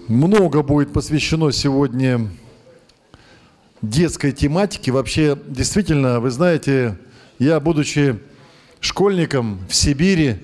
Много будет посвящено сегодня детской тематике. Вообще, действительно, вы знаете, я, будучи школьником в Сибири,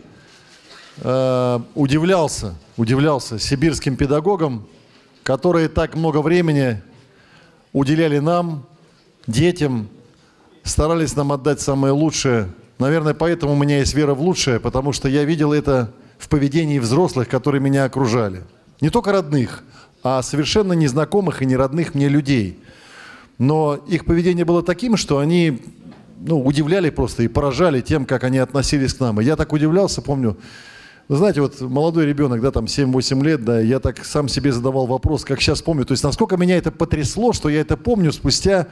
удивлялся сибирским педагогам, которые так много времени уделяли нам, детям, старались нам отдать самое лучшее. Наверное, поэтому у меня есть вера в лучшее, потому что я видел это в поведении взрослых, которые меня окружали. Не только родных, а совершенно незнакомых и неродных мне людей. Но их поведение было таким, что они удивляли просто и поражали тем, как они относились к нам. И я так удивлялся, помню, вы знаете, вот молодой ребенок, да, там 7-8 лет, да, я так сам себе задавал вопрос, как сейчас помню. То есть насколько меня это потрясло, что я это помню спустя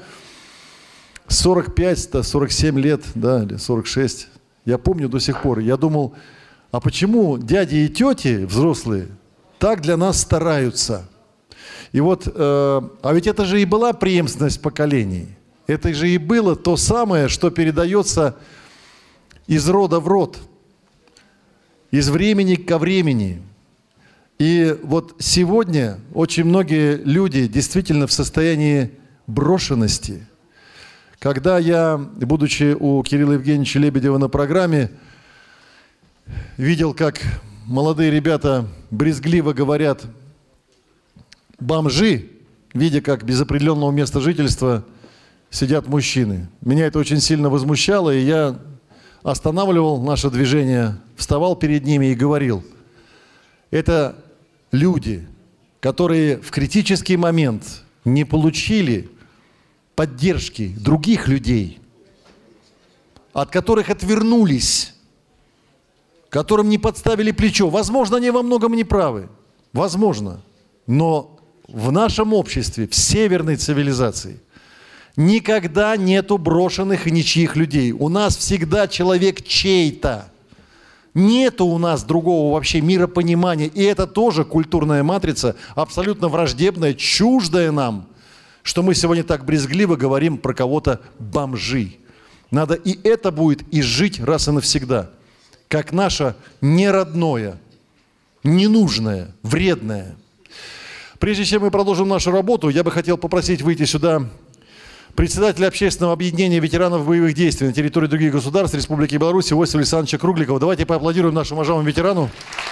45-47 лет, да, или 46. Я помню до сих пор. Я думал, а почему дяди и тети взрослые так для нас стараются? И вот, а ведь это же и была преемственность поколений. Это же и было то самое, что передается из рода в род, из времени ко времени. И вот сегодня очень многие люди действительно в состоянии брошенности. Когда я, будучи у Кирилла Евгеньевича Лебедева на программе, видел, как молодые ребята брезгливо говорят «бомжи», видя, как без определенного места жительства сидят мужчины. Меня это очень сильно возмущало, и я останавливал наше движение, вставал перед ними и говорил: это люди, которые в критический момент не получили поддержки других людей, от которых отвернулись, которым не подставили плечо. Возможно, они во многом не правы, возможно, но в нашем обществе, в северной цивилизации, никогда нету брошенных и ничьих людей. У нас всегда человек чей-то. Нету у нас другого вообще миропонимания. И это тоже культурная матрица, абсолютно враждебная, чуждая нам, что мы сегодня так брезгливо говорим про кого-то бомжи. Надо и это будет изжить раз и навсегда, как наше неродное, ненужное, вредное. Прежде чем мы продолжим нашу работу, я бы хотел попросить выйти сюда председателя общественного объединения ветеранов боевых действий на территории других государств Республики Беларусь Иосифа Александровича Кругликова. Давайте поаплодируем нашему уважаемому ветерану.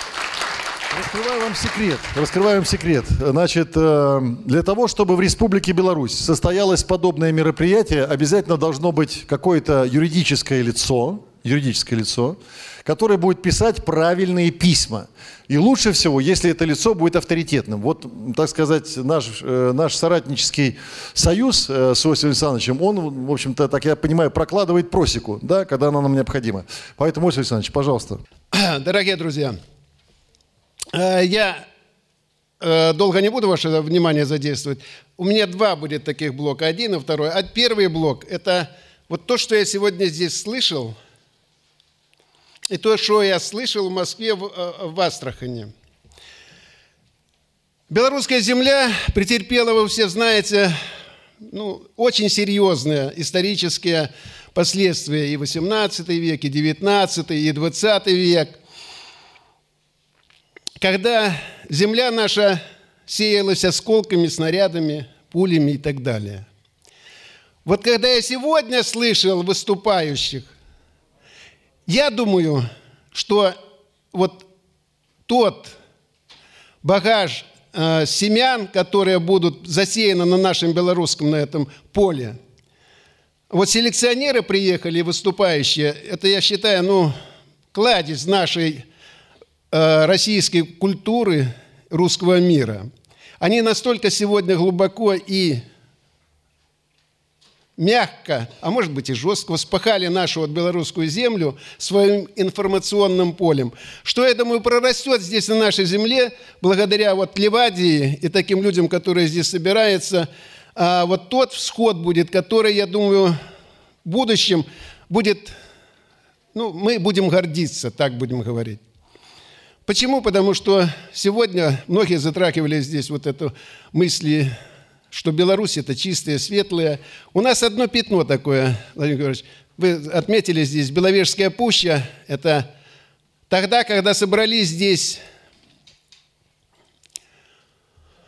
Раскрываю вам секрет. Значит, для того, чтобы в Республике Беларусь состоялось подобное мероприятие, обязательно должно быть какое-то юридическое лицо, которое будет писать правильные письма. И лучше всего, если это лицо будет авторитетным. Вот, так сказать, наш соратнический союз с Иосифом Александровичем, он, в общем-то, так я понимаю, прокладывает просеку, да, когда она нам необходима. Поэтому, Иосиф Александрович, пожалуйста. Дорогие друзья, я долго не буду ваше внимание задействовать. У меня два будет таких блока, один и второй. А первый блок – это вот то, что я сегодня здесь слышал, и то, что я слышал в Москве, в Астрахани. Белорусская земля претерпела, вы все знаете, очень серьезные исторические последствия и в XVIII век, и XIX, и XX век. Когда земля наша сеялась осколками, снарядами, пулями и так далее. Вот когда я сегодня слышал выступающих, я думаю, что вот тот багаж семян, которые будут засеяны на нашем белорусском, на этом поле, вот селекционеры приехали, выступающие, это, я считаю, кладезь нашей российской культуры, русского мира. Они настолько сегодня глубоко и мягко, а может быть и жестко вспахали нашу белорусскую землю своим информационным полем, что, я думаю, прорастет здесь на нашей земле благодаря Ливадии и таким людям, которые здесь собираются, вот тот всход будет, который, я думаю, в будущем будет, мы будем гордиться, так будем говорить. Почему? Потому что сегодня многие затрагивали здесь вот эту мысли, что Беларусь – это чистая, светлая. У нас одно пятно такое, Владимир Григорьевич. Вы отметили здесь Беловежская пуща. Это тогда, когда собрались здесь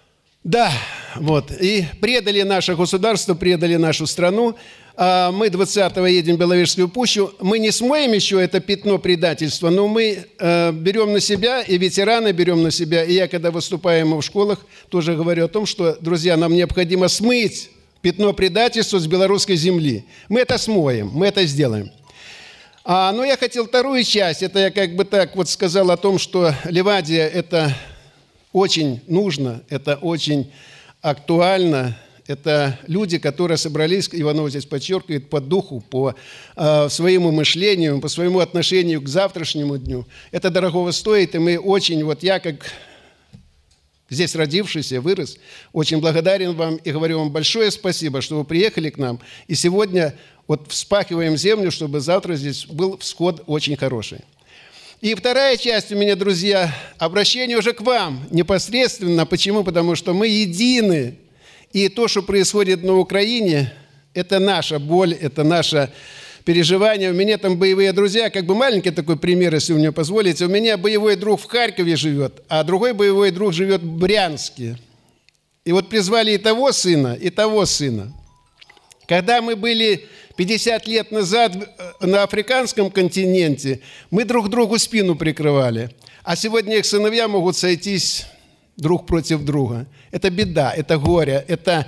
Да, вот. И предали наше государство, предали нашу страну. А мы 20-го едем в Беловежскую пущу. Мы не смоем еще это пятно предательства, но мы берем на себя, и ветераны берем на себя. И я, когда выступаю в школах, тоже говорю о том, что, друзья, нам необходимо смыть пятно предательства с белорусской земли. Мы это смоем, мы это сделаем. Но я хотел вторую часть. Это я как бы так вот сказал о том, что Ливадия – это очень нужно, это очень актуально. Это люди, которые собрались, Иванов здесь подчеркивает, по духу, по своему мышлению, по своему отношению к завтрашнему дню. Это дорогого стоит, и мы очень, вот я как здесь родившийся, вырос, очень благодарен вам и говорю вам большое спасибо, что вы приехали к нам. И сегодня вот вспахиваем землю, чтобы завтра здесь был всход очень хороший. И вторая часть у меня, друзья, обращение уже к вам непосредственно. Почему? Потому что мы едины. И то, что происходит на Украине, это наша боль, это наше переживание. У меня там боевые друзья, как бы маленький такой пример, если вы мне позволите. У меня боевой друг в Харькове живет, а другой боевой друг живет в Брянске. И вот призвали и того сына, и того сына. Когда мы были 50 лет назад на африканском континенте, мы друг другу спину прикрывали. А сегодня их сыновья могут сойтись друг против друга. Это беда, это горе, это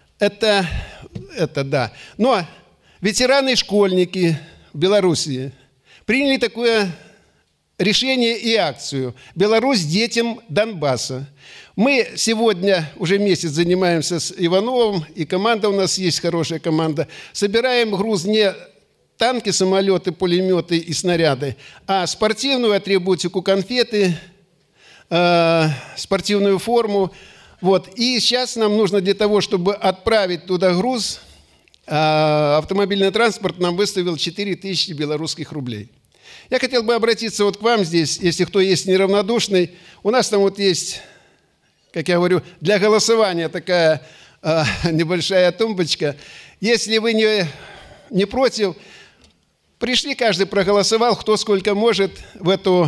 да. Но ветераны и школьники в Белоруссии приняли такое решение и акцию «Беларусь детям Донбасса». Мы сегодня уже месяц занимаемся с Ивановым, и команда у нас есть, хорошая команда. Собираем груз не танки, самолеты, пулеметы и снаряды, а спортивную атрибутику, конфеты, спортивную форму. Вот. И сейчас нам нужно для того, чтобы отправить туда груз, автомобильный транспорт нам выставил 4000 белорусских рублей. Я хотел бы обратиться вот к вам здесь, если кто есть неравнодушный. У нас там вот есть, как я говорю, для голосования такая небольшая тумбочка. Если вы не против, пришли, каждый проголосовал, кто сколько может в эту...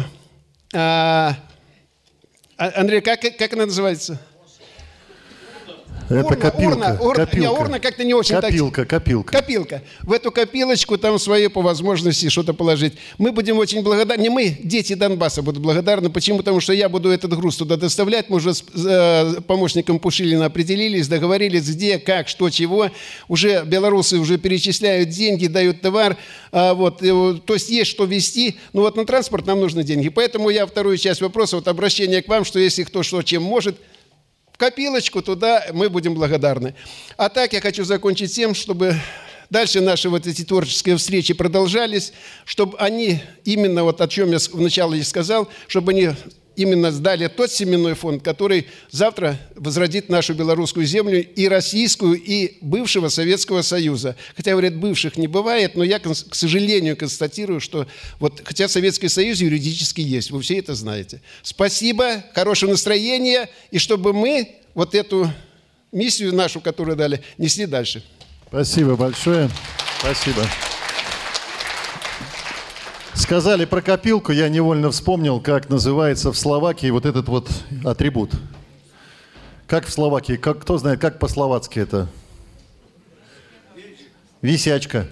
Андрей, как она называется? Это копилка. Урна как-то не очень Копилка. В эту копилочку там свои по возможности что-то положить. Мы будем очень благодарны. Не мы, дети Донбасса будут благодарны. Почему? Потому что я буду этот груз туда доставлять. Мы уже с помощником Пушилина определились, договорились, где, как, что, чего. Уже белорусы уже перечисляют деньги, дают товар. Вот, то есть что везти. Но вот на транспорт нам нужны деньги. Поэтому я вторую часть вопроса, вот обращение к вам, что если кто что чем может, в копилочку туда мы будем благодарны. А так я хочу закончить тем, чтобы дальше наши вот эти творческие встречи продолжались, чтобы они именно вот о чем я вначале сказал, чтобы они именно сдали тот семенной фонд, который завтра возродит нашу белорусскую землю и российскую, и бывшего Советского Союза. Хотя, говорят, бывших не бывает, но я, к сожалению, констатирую, что вот, хотя Советский Союз юридически есть, вы все это знаете. Спасибо, хорошего настроения, и чтобы мы вот эту миссию нашу, которую дали, несли дальше. Спасибо большое. Спасибо. Сказали про копилку, я невольно вспомнил, как называется в Словакии вот этот вот атрибут. Как в Словакии? Кто знает, как по-словацки это? Висячка.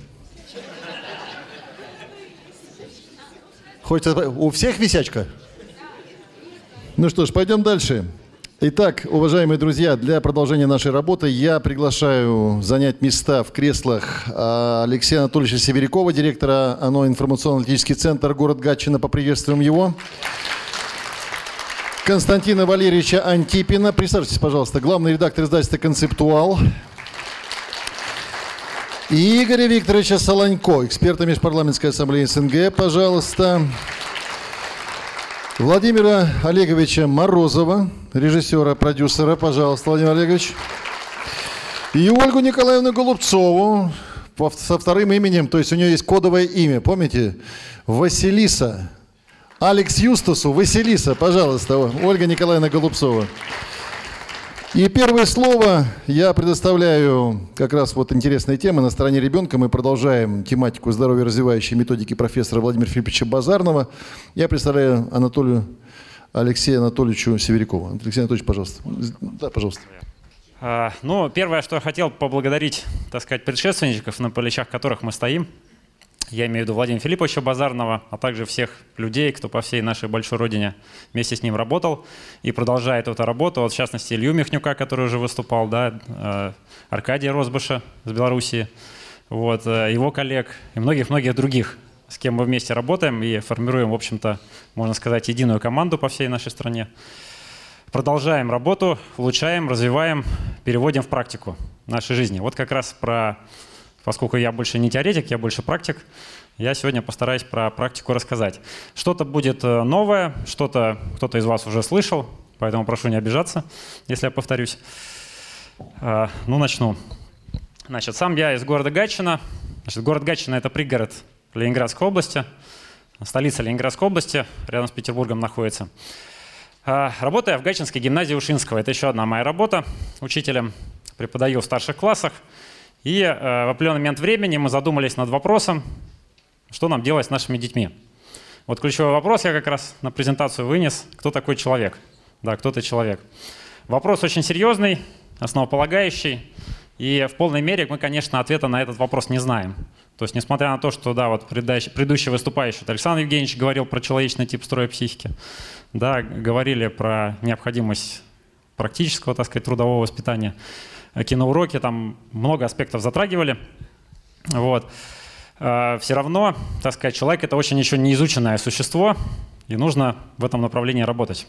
Хоть у всех висячка? Ну что ж, пойдем дальше. Итак, уважаемые друзья, для продолжения нашей работы я приглашаю занять места в креслах Алексея Анатольевича Северякова, директора ОНО «Информационно-аналитический центр», город Гатчина. Поприветствуем его. Константина Валерьевича Антипина. Представьтесь, пожалуйста, главный редактор издательства «Концептуал». И Игоря Викторовича Солонько, эксперта Межпарламентской ассамблеи СНГ, пожалуйста. Владимира Олеговича Морозова, режиссера, продюсера, пожалуйста, Владимир Олегович. И Ольгу Николаевну Голубцову со вторым именем, то есть у нее есть кодовое имя, помните? Василиса. Алекс Юстасу, Василиса, пожалуйста, Ольга Николаевна Голубцова. И первое слово я предоставляю как раз вот интересные темы. На стороне ребенка мы продолжаем тематику здоровья развивающей методики профессора Владимира Филипповича Базарнова. Я представляю Анатолию Алексею Анатольевичу Северякову. Алексей Анатольевич, пожалуйста. Да, пожалуйста. Ну, первое, что я хотел поблагодарить, так сказать, предшественников, на плечах которых мы стоим. Я имею в виду Владимира Филипповича Базарного, а также всех людей, кто по всей нашей большой родине вместе с ним работал и продолжает эту работу. Вот, в частности, Илью Михнюка, который уже выступал, да, Аркадия Розбыша из Белоруссии, вот, его коллег и многих-многих других, с кем мы вместе работаем и формируем, в общем-то, можно сказать, единую команду по всей нашей стране. Продолжаем работу, улучшаем, развиваем, переводим в практику нашей жизни. Вот как раз поскольку я больше не теоретик, я больше практик, я сегодня постараюсь про практику рассказать. Что-то будет новое, что-то кто-то из вас уже слышал, поэтому прошу не обижаться, если я повторюсь. Ну, начну. Значит, сам я из города Гатчина. Значит, город Гатчина – это пригород Ленинградской области, столица Ленинградской области, рядом с Петербургом находится. Работаю в Гатчинской гимназии Ушинского. Это еще одна моя работа учителем. Преподаю в старших классах. И в определенный момент времени мы задумались над вопросом, что нам делать с нашими детьми. Вот ключевой вопрос я как раз на презентацию вынес. Кто такой человек? Да, кто ты человек? Вопрос очень серьезный, основополагающий. И в полной мере мы, конечно, ответа на этот вопрос не знаем. То есть, несмотря на то, что да, вот предыдущий выступающий Александр Евгеньевич говорил про человечный тип строя психики, да, говорили про необходимость практического, так сказать, трудового воспитания, киноуроки, там много аспектов затрагивали. Вот. Все равно, так сказать, человек — это очень еще не изученное существо, и нужно в этом направлении работать.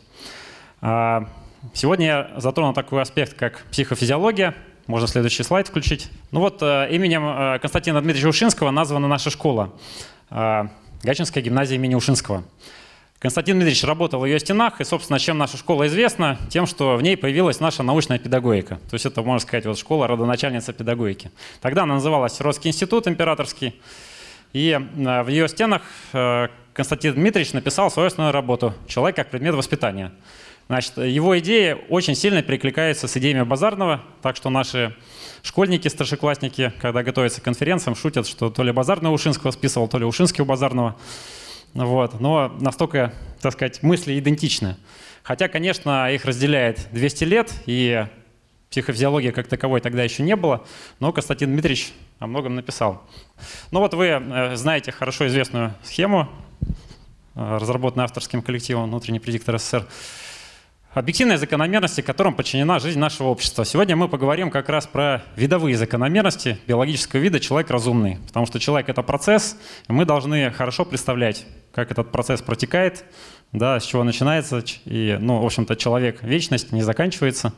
Сегодня я затрону такой аспект, как психофизиология. Можно следующий слайд включить. Ну вот, именем Константина Дмитриевича Ушинского названа наша школа. Гатчинская гимназия имени Ушинского. Константин Дмитриевич работал в ее стенах, и, собственно, чем наша школа известна? Тем, что в ней появилась наша научная педагогика. То есть это, можно сказать, вот школа родоначальница педагогики. Тогда она называлась Русский институт императорский. И в ее стенах Константин Дмитриевич написал свою основную работу «Человек как предмет воспитания». Значит, его идеи очень сильно перекликаются с идеями Базарного, так что наши школьники, старшеклассники, когда готовятся к конференциям, шутят, что то ли Базарный у Ушинского списывал, то ли Ушинский у Базарного. Вот. Но настолько, так сказать, мысли идентичны. Хотя, конечно, их разделяет 200 лет, и психофизиологии как таковой тогда еще не было, но Константин Дмитриевич о многом написал. Ну вот вы знаете хорошо известную схему, разработанную авторским коллективом «Внутренний предиктор СССР». Объективные закономерности, которым подчинена жизнь нашего общества. Сегодня мы поговорим как раз про видовые закономерности биологического вида «человек разумный». Потому что человек — это процесс, и мы должны хорошо представлять, как этот процесс протекает, да, с чего начинается. И, ну, в общем-то, человек — вечность, не заканчивается.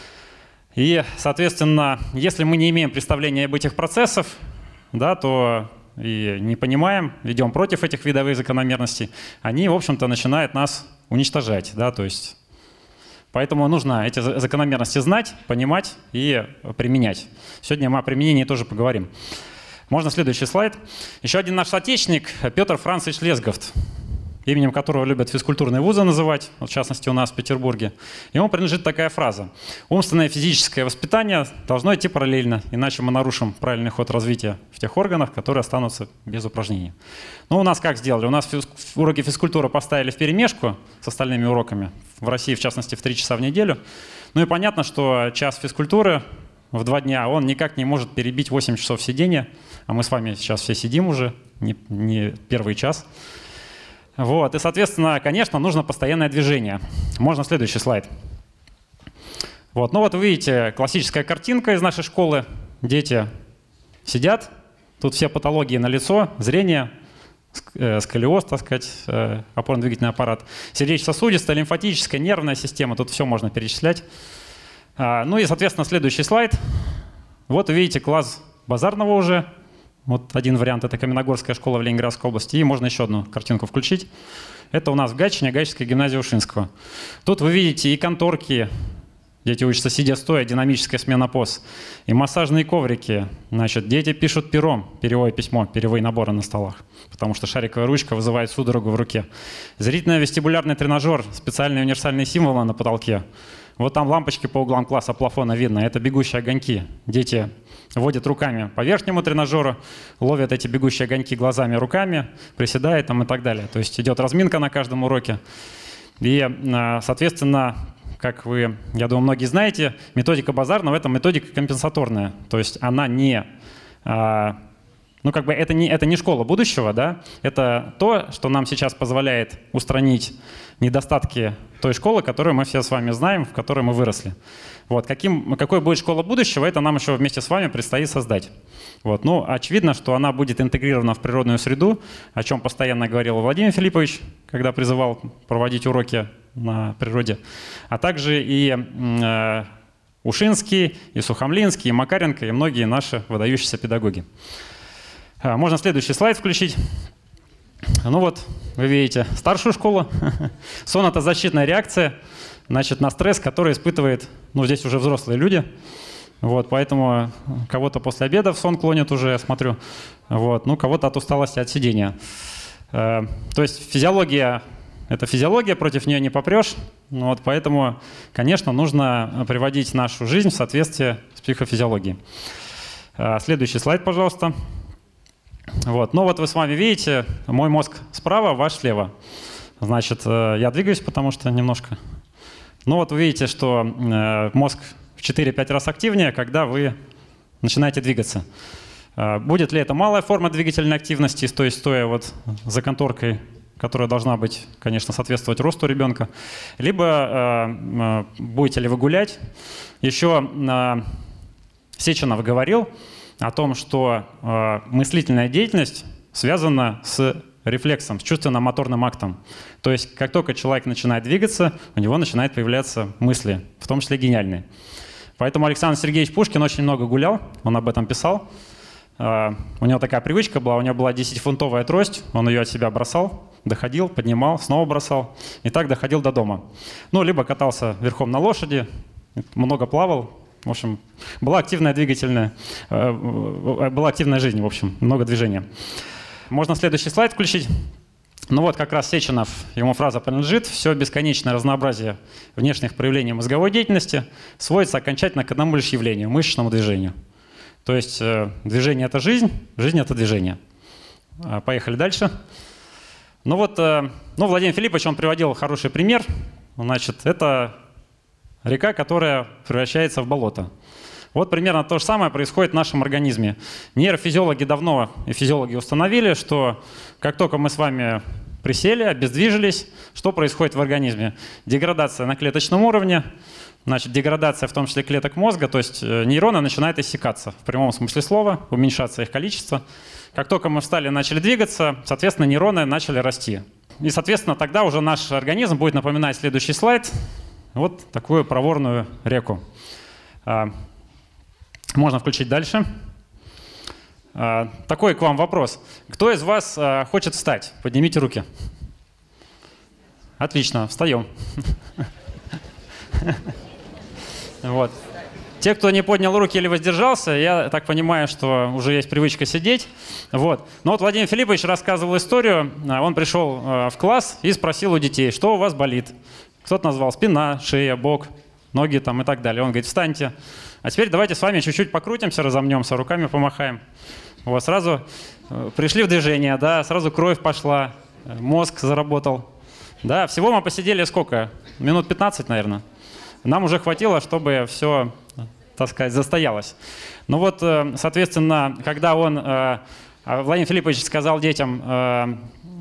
И, соответственно, если мы не имеем представления об этих процессах, да, то и не понимаем, идем против этих видовых закономерностей, они, в общем-то, начинают нас уничтожать, да, то есть... Поэтому нужно эти закономерности знать, понимать и применять. Сегодня мы о применении тоже поговорим. Можно следующий слайд. Еще один наш соотечественник Петр Францевич Лесговт, именем которого любят физкультурные вузы называть, вот в частности у нас в Петербурге. Ему принадлежит такая фраза: умственное и физическое воспитание должно идти параллельно, иначе мы нарушим правильный ход развития в тех органах, которые останутся без упражнений. Ну, у нас как сделали? У нас уроки физкультуры поставили вперемешку с остальными уроками, в России, в частности, в 3 часа в неделю. Ну и понятно, что час физкультуры в 2 дня, он никак не может перебить 8 часов сидения, а мы с вами сейчас все сидим уже, не первый час. Вот. И, соответственно, конечно, нужно постоянное движение. Можно следующий слайд. Вот. Ну вот вы видите классическая картинка из нашей школы. Дети сидят, тут все патологии налицо, зрение, сколиоз, так сказать, опорно-двигательный аппарат, сердечно-сосудистая, лимфатическая, нервная система, тут все можно перечислять. Ну и, соответственно, следующий слайд. Вот вы видите класс Базарного уже. Вот один вариант — это Каменногорская школа в Ленинградской области. И можно еще одну картинку включить. Это у нас в Гатчине, Гатчинская гимназия Ушинского. Тут вы видите и конторки, дети учатся сидя стоя, динамическая смена поз, и массажные коврики. Значит, дети пишут пером, перьевое письмо, перьевые наборы на столах, потому что шариковая ручка вызывает судорогу в руке. Зрительно-вестибулярный тренажер, специальные универсальные символы на потолке. Вот там лампочки по углам класса плафона видно, это бегущие огоньки. Дети водят руками по верхнему тренажеру, ловят эти бегущие огоньки глазами, руками, приседают там и так далее. То есть идет разминка на каждом уроке. И, соответственно, как вы, я думаю, многие знаете, методика Базарна в этом методика компенсаторная. То есть она не, ну как бы это не школа будущего, да? Это то, что нам сейчас позволяет устранить недостатки той школы, которую мы все с вами знаем, в которой мы выросли. Вот. Какой будет школа будущего, это нам еще вместе с вами предстоит создать. Вот. Ну, очевидно, что она будет интегрирована в природную среду, о чем постоянно говорил Владимир Филиппович, когда призывал проводить уроки на природе, а также и Ушинский, и Сухомлинский, и Макаренко, и многие наши выдающиеся педагоги. Можно следующий слайд включить. Ну вот, вы видите старшую школу. Сон – это защитная реакция, значит, на стресс, который испытывает, ну, здесь уже взрослые люди. Вот, поэтому кого-то после обеда в сон клонит уже, я смотрю. Вот, ну, кого-то от усталости, от сидения. То есть физиология – это физиология, против нее не попрешь. Вот, поэтому, конечно, нужно приводить нашу жизнь в соответствие с психофизиологией. Следующий слайд, пожалуйста. Вот. Ну вот вы с вами видите, мой мозг справа, ваш слева. Значит, я двигаюсь, потому что немножко. Ну вот вы видите, что мозг в 4-5 раз активнее, когда вы начинаете двигаться. Будет ли это малая форма двигательной активности, то есть стоя вот за конторкой, которая должна быть, конечно, соответствовать росту ребенка, либо будете ли вы гулять. Еще Сеченов говорил о том, что мыслительная деятельность связана с рефлексом, с чувственно-моторным актом. То есть как только человек начинает двигаться, у него начинают появляться мысли, в том числе гениальные. Поэтому Александр Сергеевич Пушкин очень много гулял, он об этом писал. У него такая привычка была, у него была 10-фунтовая трость, он ее от себя бросал, доходил, поднимал, снова бросал, и так доходил до дома. Ну, либо катался верхом на лошади, много плавал. В общем, была активная жизнь, в общем, много движения. Можно следующий слайд включить. Ну вот как раз Сеченов, ему фраза принадлежит: «Все бесконечное разнообразие внешних проявлений мозговой деятельности сводится окончательно к одному лишь явлению – мышечному движению». То есть движение – это жизнь, жизнь – это движение. Поехали дальше. Ну вот, Владимир Филиппович, он приводил хороший пример. Значит, это река, которая превращается в болото. Вот примерно то же самое происходит в нашем организме. Нейрофизиологи давно и физиологи установили, что как только мы с вами присели, обездвижились, что происходит в организме? Деградация на клеточном уровне, значит, деградация в том числе клеток мозга, то есть нейроны начинают иссякаться в прямом смысле слова, уменьшаться их количество. Как только мы встали и начали двигаться, соответственно, нейроны начали расти. И, соответственно, тогда уже наш организм будет напоминать следующий слайд. Вот такую проворную реку. Можно включить дальше. Такой к вам вопрос. Кто из вас хочет встать? Поднимите руки. Отлично, встаем. Вот. Те, кто не поднял руки или воздержался, я так понимаю, что уже есть привычка сидеть. Вот. Но вот Владимир Филиппович рассказывал историю. Он пришел в класс и спросил у детей, что у вас болит. Кто-то назвал спина, шея, бок, ноги там и так далее. Он говорит: встаньте. А теперь давайте с вами чуть-чуть покрутимся, разомнемся, руками помахаем. Вот, сразу пришли в движение, да, сразу кровь пошла, мозг заработал. Да, всего мы посидели сколько? Минут 15, наверное. Нам уже хватило, чтобы все, так сказать, застоялось. Ну вот, соответственно, когда Владимир Филиппович сказал детям,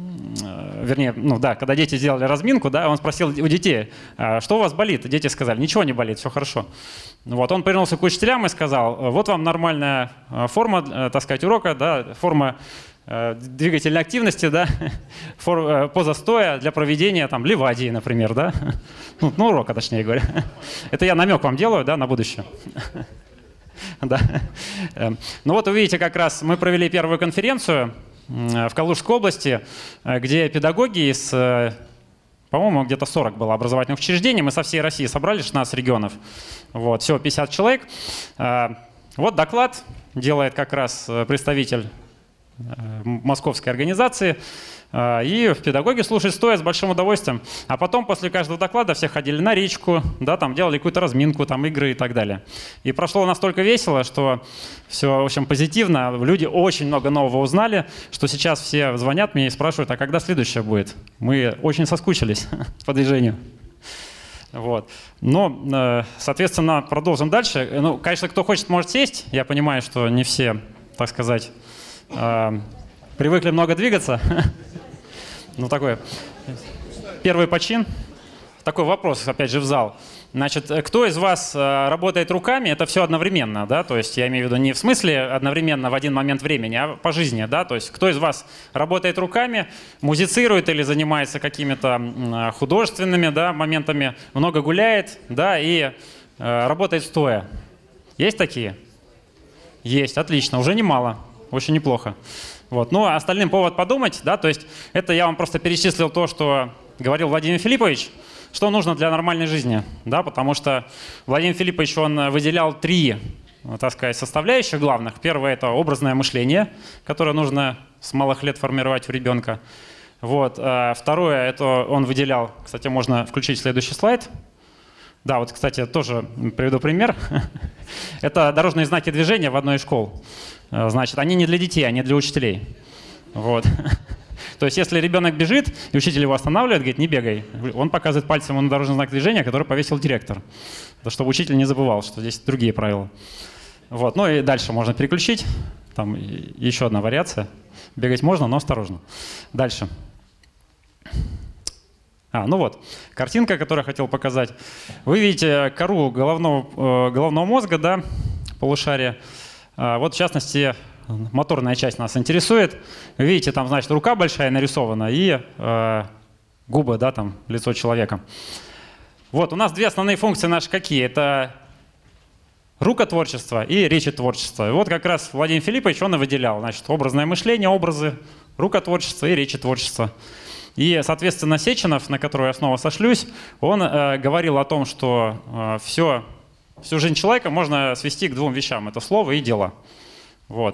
когда дети сделали разминку, да, он спросил у детей, что у вас болит? Дети сказали: ничего не болит, все хорошо. Вот, он повернулся к учителям и сказал: вот вам нормальная форма, так сказать, урока, да, форма двигательной активности, да, поза стоя для проведения там ливадии, например, да, ну, урока, точнее говоря. Это я намек вам делаю, да, на будущее. Да. Ну вот увидите, как раз мы провели первую конференцию в Калужской области, где педагоги из, по-моему, где-то 40 было образовательных учреждений, мы со всей России собрали 16 регионов, вот, всего 50 человек. Вот доклад делает как раз представитель московской организации. И педагоги слушали стоя с большим удовольствием. А потом, после каждого доклада, все ходили на речку, да, там делали какую-то разминку, там игры и так далее. И прошло настолько весело, что все, в общем, позитивно. Люди очень много нового узнали, что сейчас все звонят мне и спрашивают, а когда следующее будет? Мы очень соскучились по движению. Вот. Но, соответственно, продолжим дальше. Ну, конечно, кто хочет, может сесть. Я понимаю, что не все, так сказать, привыкли много двигаться. Ну, такой первый почин. Такой вопрос, опять же, в зал. Значит, кто из вас работает руками? Это все одновременно, да? То есть я имею в виду не в смысле одновременно в один момент времени, а по жизни, да? То есть кто из вас работает руками, музицирует или занимается какими-то художественными, да, моментами, много гуляет, да, и работает стоя? Есть такие? Есть, отлично, уже немало, очень неплохо. Вот. Ну, а остальным повод подумать, да, то есть это я вам просто перечислил то, что говорил Владимир Филиппович, что нужно для нормальной жизни, да, потому что Владимир Филиппович, он выделял 3, так сказать, составляющих главных. Первое – это образное мышление, которое нужно с малых лет формировать у ребенка. Вот. Второе – это он выделял, кстати, можно включить следующий слайд. Да, вот, кстати, тоже приведу пример. Это дорожные знаки движения в одной из школ. Значит, они не для детей, они для учителей. Вот. То есть, если ребенок бежит, и учитель его останавливает, говорит, не бегай, он показывает пальцем на дорожный знак движения, который повесил директор. Чтобы учитель не забывал, что здесь другие правила. Вот. Ну и дальше можно переключить. Там еще одна вариация. Бегать можно, но осторожно. Дальше. Ну вот, картинка, которую я хотел показать. Вы видите кору головного мозга, да, полушария. Вот, в частности, моторная часть нас интересует. Вы видите, там, значит, рука большая нарисована и губы, да, там, лицо человека. Вот, у нас 2 основные функции наши какие? Это рукотворчество и речетворчество. И вот как раз Владимир Филиппович, он и выделял, значит, образное мышление, образы, рукотворчество и речетворчество. И, соответственно, Сеченов, на которого я снова сошлюсь, он говорил о том, что всю жизнь человека можно свести к 2 вещам. Это слово и дело. Вот.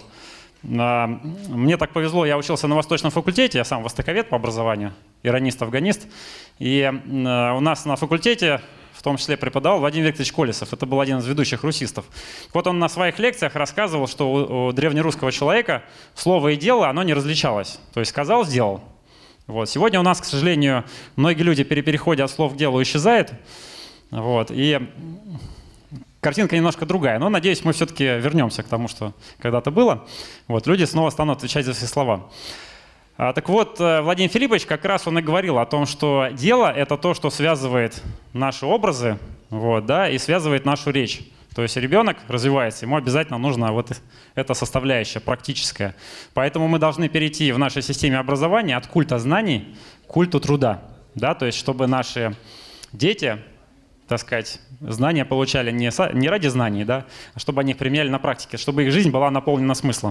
Мне так повезло, я учился на Восточном факультете, я сам востоковед по образованию, иронист-афганист. И у нас на факультете в том числе преподавал Владимир Викторович Колесов. Это был один из ведущих русистов. Вот он на своих лекциях рассказывал, что у древнерусского человека слово и дело, оно не различалось. То есть сказал, сделал. Вот. Сегодня у нас, к сожалению, многие люди при переходе от слов к делу исчезают. Вот. И картинка немножко другая. Но, надеюсь, мы все-таки вернемся к тому, что когда-то было. Вот. Люди снова станут отвечать за все слова. Так вот, Владимир Филиппович как раз он и говорил о том, что дело — это то, что связывает наши образы, вот, да, и связывает нашу речь. То есть ребенок развивается, ему обязательно нужна вот эта составляющая практическая. Поэтому мы должны перейти в нашей системе образования от культа знаний к культу труда. Да? То есть чтобы наши дети, так сказать, знания получали не ради знаний, да, а чтобы они их применяли на практике, чтобы их жизнь была наполнена смыслом.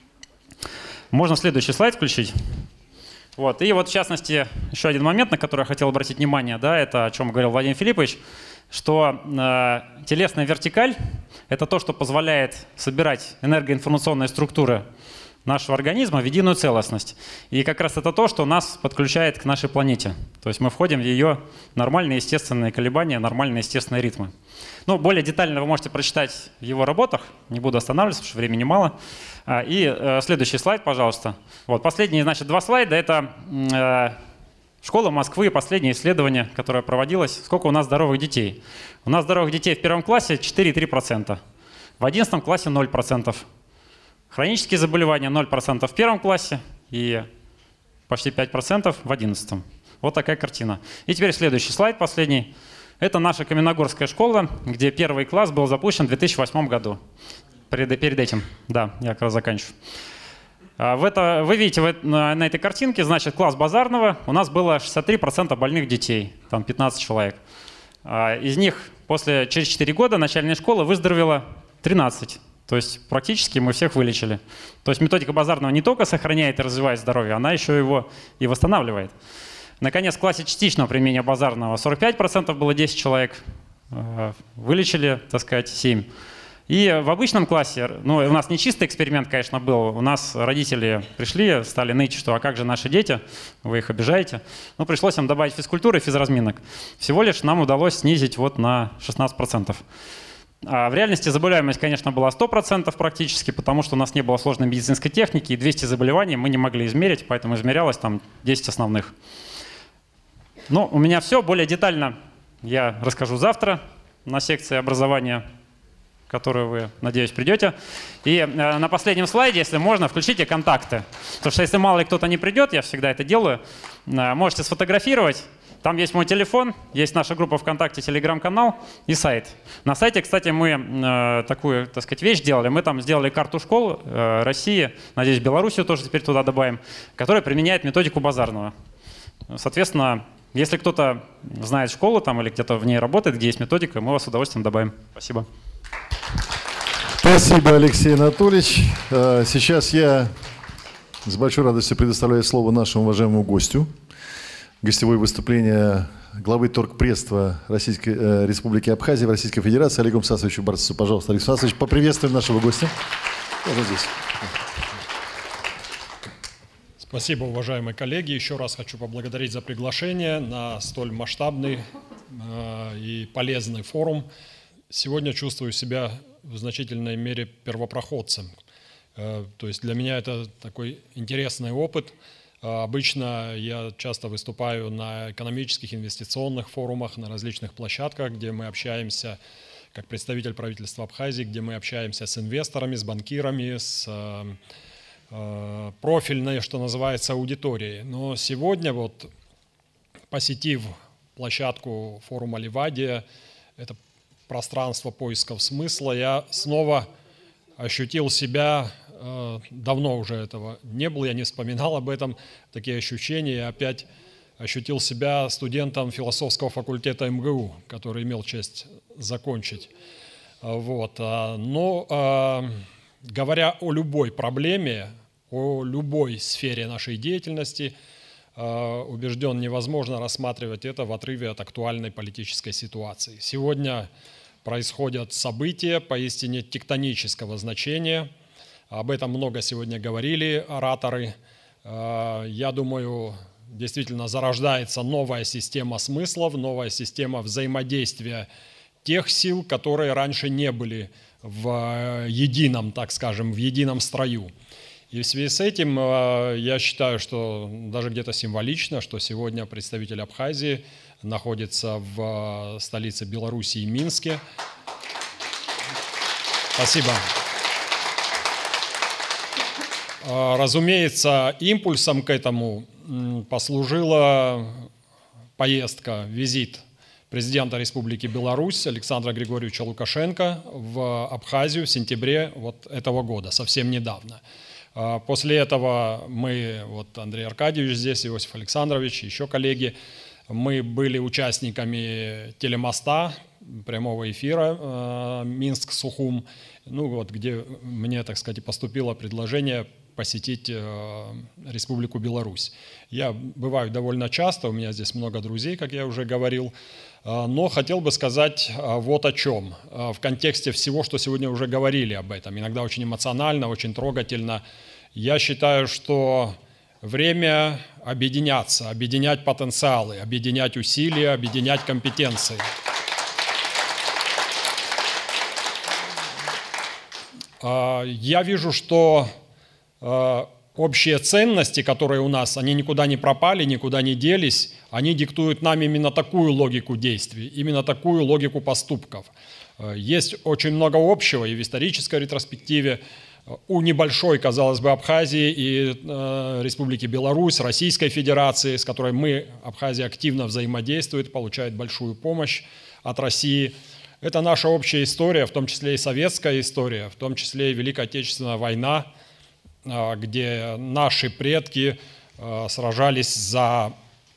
Можно следующий слайд включить. Вот. И вот в частности еще один момент, на который я хотел обратить внимание, да, это о чем говорил Владимир Филиппович, что телесная вертикаль — это то, что позволяет собирать энергоинформационные структуры нашего организма в единую целостность. И как раз это то, что нас подключает к нашей планете. То есть мы входим в ее нормальные естественные колебания, нормальные естественные ритмы. Ну, более детально вы можете прочитать в его работах. Не буду останавливаться, потому что времени мало. И следующий слайд, пожалуйста. Вот, последние, значит, 2 слайда — это Школа Москвы, последнее исследование, которое проводилось. Сколько у нас здоровых детей? У нас здоровых детей в 1 классе 4,3%. В 11 классе 0%. Хронические заболевания 0% в 1 классе и почти 5% в 11. Вот такая картина. И теперь следующий слайд, последний. Это наша Каменногорская школа, где 1 класс был запущен в 2008 году. Перед этим, да, я как раз заканчиваю. Вы видите на этой картинке, значит, класс базарного. У нас было 63% больных детей, там 15 человек. Из них через 4 года начальной школы выздоровело 13. То есть практически мы всех вылечили. То есть методика базарного не только сохраняет и развивает здоровье, она еще его и восстанавливает. Наконец, в классе частичного применения базарного 45% было 10 человек. Вылечили, так сказать, 7. И в обычном классе, ну, у нас не чистый эксперимент, конечно, был. У нас родители пришли, стали ныть, что а как же наши дети, вы их обижаете. Ну, пришлось им добавить физкультуры и физразминок. Всего лишь нам удалось снизить вот на 16%. А в реальности заболеваемость, конечно, была 100% практически, потому что у нас не было сложной медицинской техники, и 200 заболеваний мы не могли измерить, поэтому измерялось там 10 основных. Ну, у меня все. Более детально я расскажу завтра на секции образования, в которую вы, надеюсь, придете. И на последнем слайде, если можно, включите контакты. Потому что если мало ли кто-то не придет, я всегда это делаю, можете сфотографировать. Там есть мой телефон, есть наша группа ВКонтакте, телеграм-канал и сайт. На сайте, кстати, мы такую, так сказать, вещь делали. Мы там сделали карту школ России, надеюсь, Белоруссию тоже теперь туда добавим, которая применяет методику Базарного. Соответственно, если кто-то знает школу там или где-то в ней работает, где есть методика, мы вас с удовольствием добавим. Спасибо. Спасибо, Алексей Анатольевич. Сейчас я с большой радостью предоставляю слово нашему уважаемому гостю. Гостевое выступление главы торгпредства Российской Республики Абхазия в Российской Федерации Олегу Мсасовичу Барцеву. Пожалуйста, Олег Мсасович, поприветствуем нашего гостя. Тоже здесь. Спасибо, уважаемые коллеги. Еще раз хочу поблагодарить за приглашение на столь масштабный и полезный форум. Сегодня чувствую себя в значительной мере первопроходцем. То есть для меня это такой интересный опыт. Обычно я часто выступаю на экономических, инвестиционных форумах, на различных площадках, где мы общаемся, как представитель правительства Абхазии, где мы общаемся с инвесторами, с банкирами, с профильной, что называется, аудиторией. Но сегодня, вот, посетив площадку форума Ливадия, это пространство поисков смысла, я снова ощутил себя, давно уже этого не было, я не вспоминал об этом, такие ощущения, я опять ощутил себя студентом философского факультета МГУ, который имел честь закончить. Вот. Но говоря о любой проблеме, о любой сфере нашей деятельности, убежден, невозможно рассматривать это в отрыве от актуальной политической ситуации. Сегодня происходят события поистине тектонического значения. Об этом много сегодня говорили ораторы. Я думаю, действительно зарождается новая система смыслов, новая система взаимодействия тех сил, которые раньше не были в едином, так скажем, в едином строю. И в связи с этим я считаю, что даже где-то символично, что сегодня представитель Абхазии находится в столице Белоруссии, Минске. Спасибо. Разумеется, импульсом к этому послужила поездка, визит президента Республики Беларусь Александра Григорьевича Лукашенко в Абхазию в сентябре вот этого года, совсем недавно. После этого мы, вот Андрей Аркадьевич здесь, Иосиф Александрович, еще коллеги, мы были участниками телемоста, прямого эфира Минск-Сухум, ну вот, где мне, так сказать, поступило предложение посетить Республику Беларусь. Я бываю довольно часто, у меня здесь много друзей, как я уже говорил, но хотел бы сказать вот о чем. В контексте всего, что сегодня уже говорили об этом, иногда очень эмоционально, очень трогательно, я считаю, что время объединяться, объединять потенциалы, объединять усилия, объединять компетенции. Я вижу, что общие ценности, которые у нас, они никуда не пропали, никуда не делись, они диктуют нам именно такую логику действий, именно такую логику поступков. Есть очень много общего и в исторической ретроспективе у небольшой, казалось бы, Абхазии и Республики Беларусь, Российской Федерации, с которой мы, Абхазия, активно взаимодействует, получает большую помощь от России. Это наша общая история, в том числе и советская история, в том числе и Великая Отечественная война, где наши предки сражались за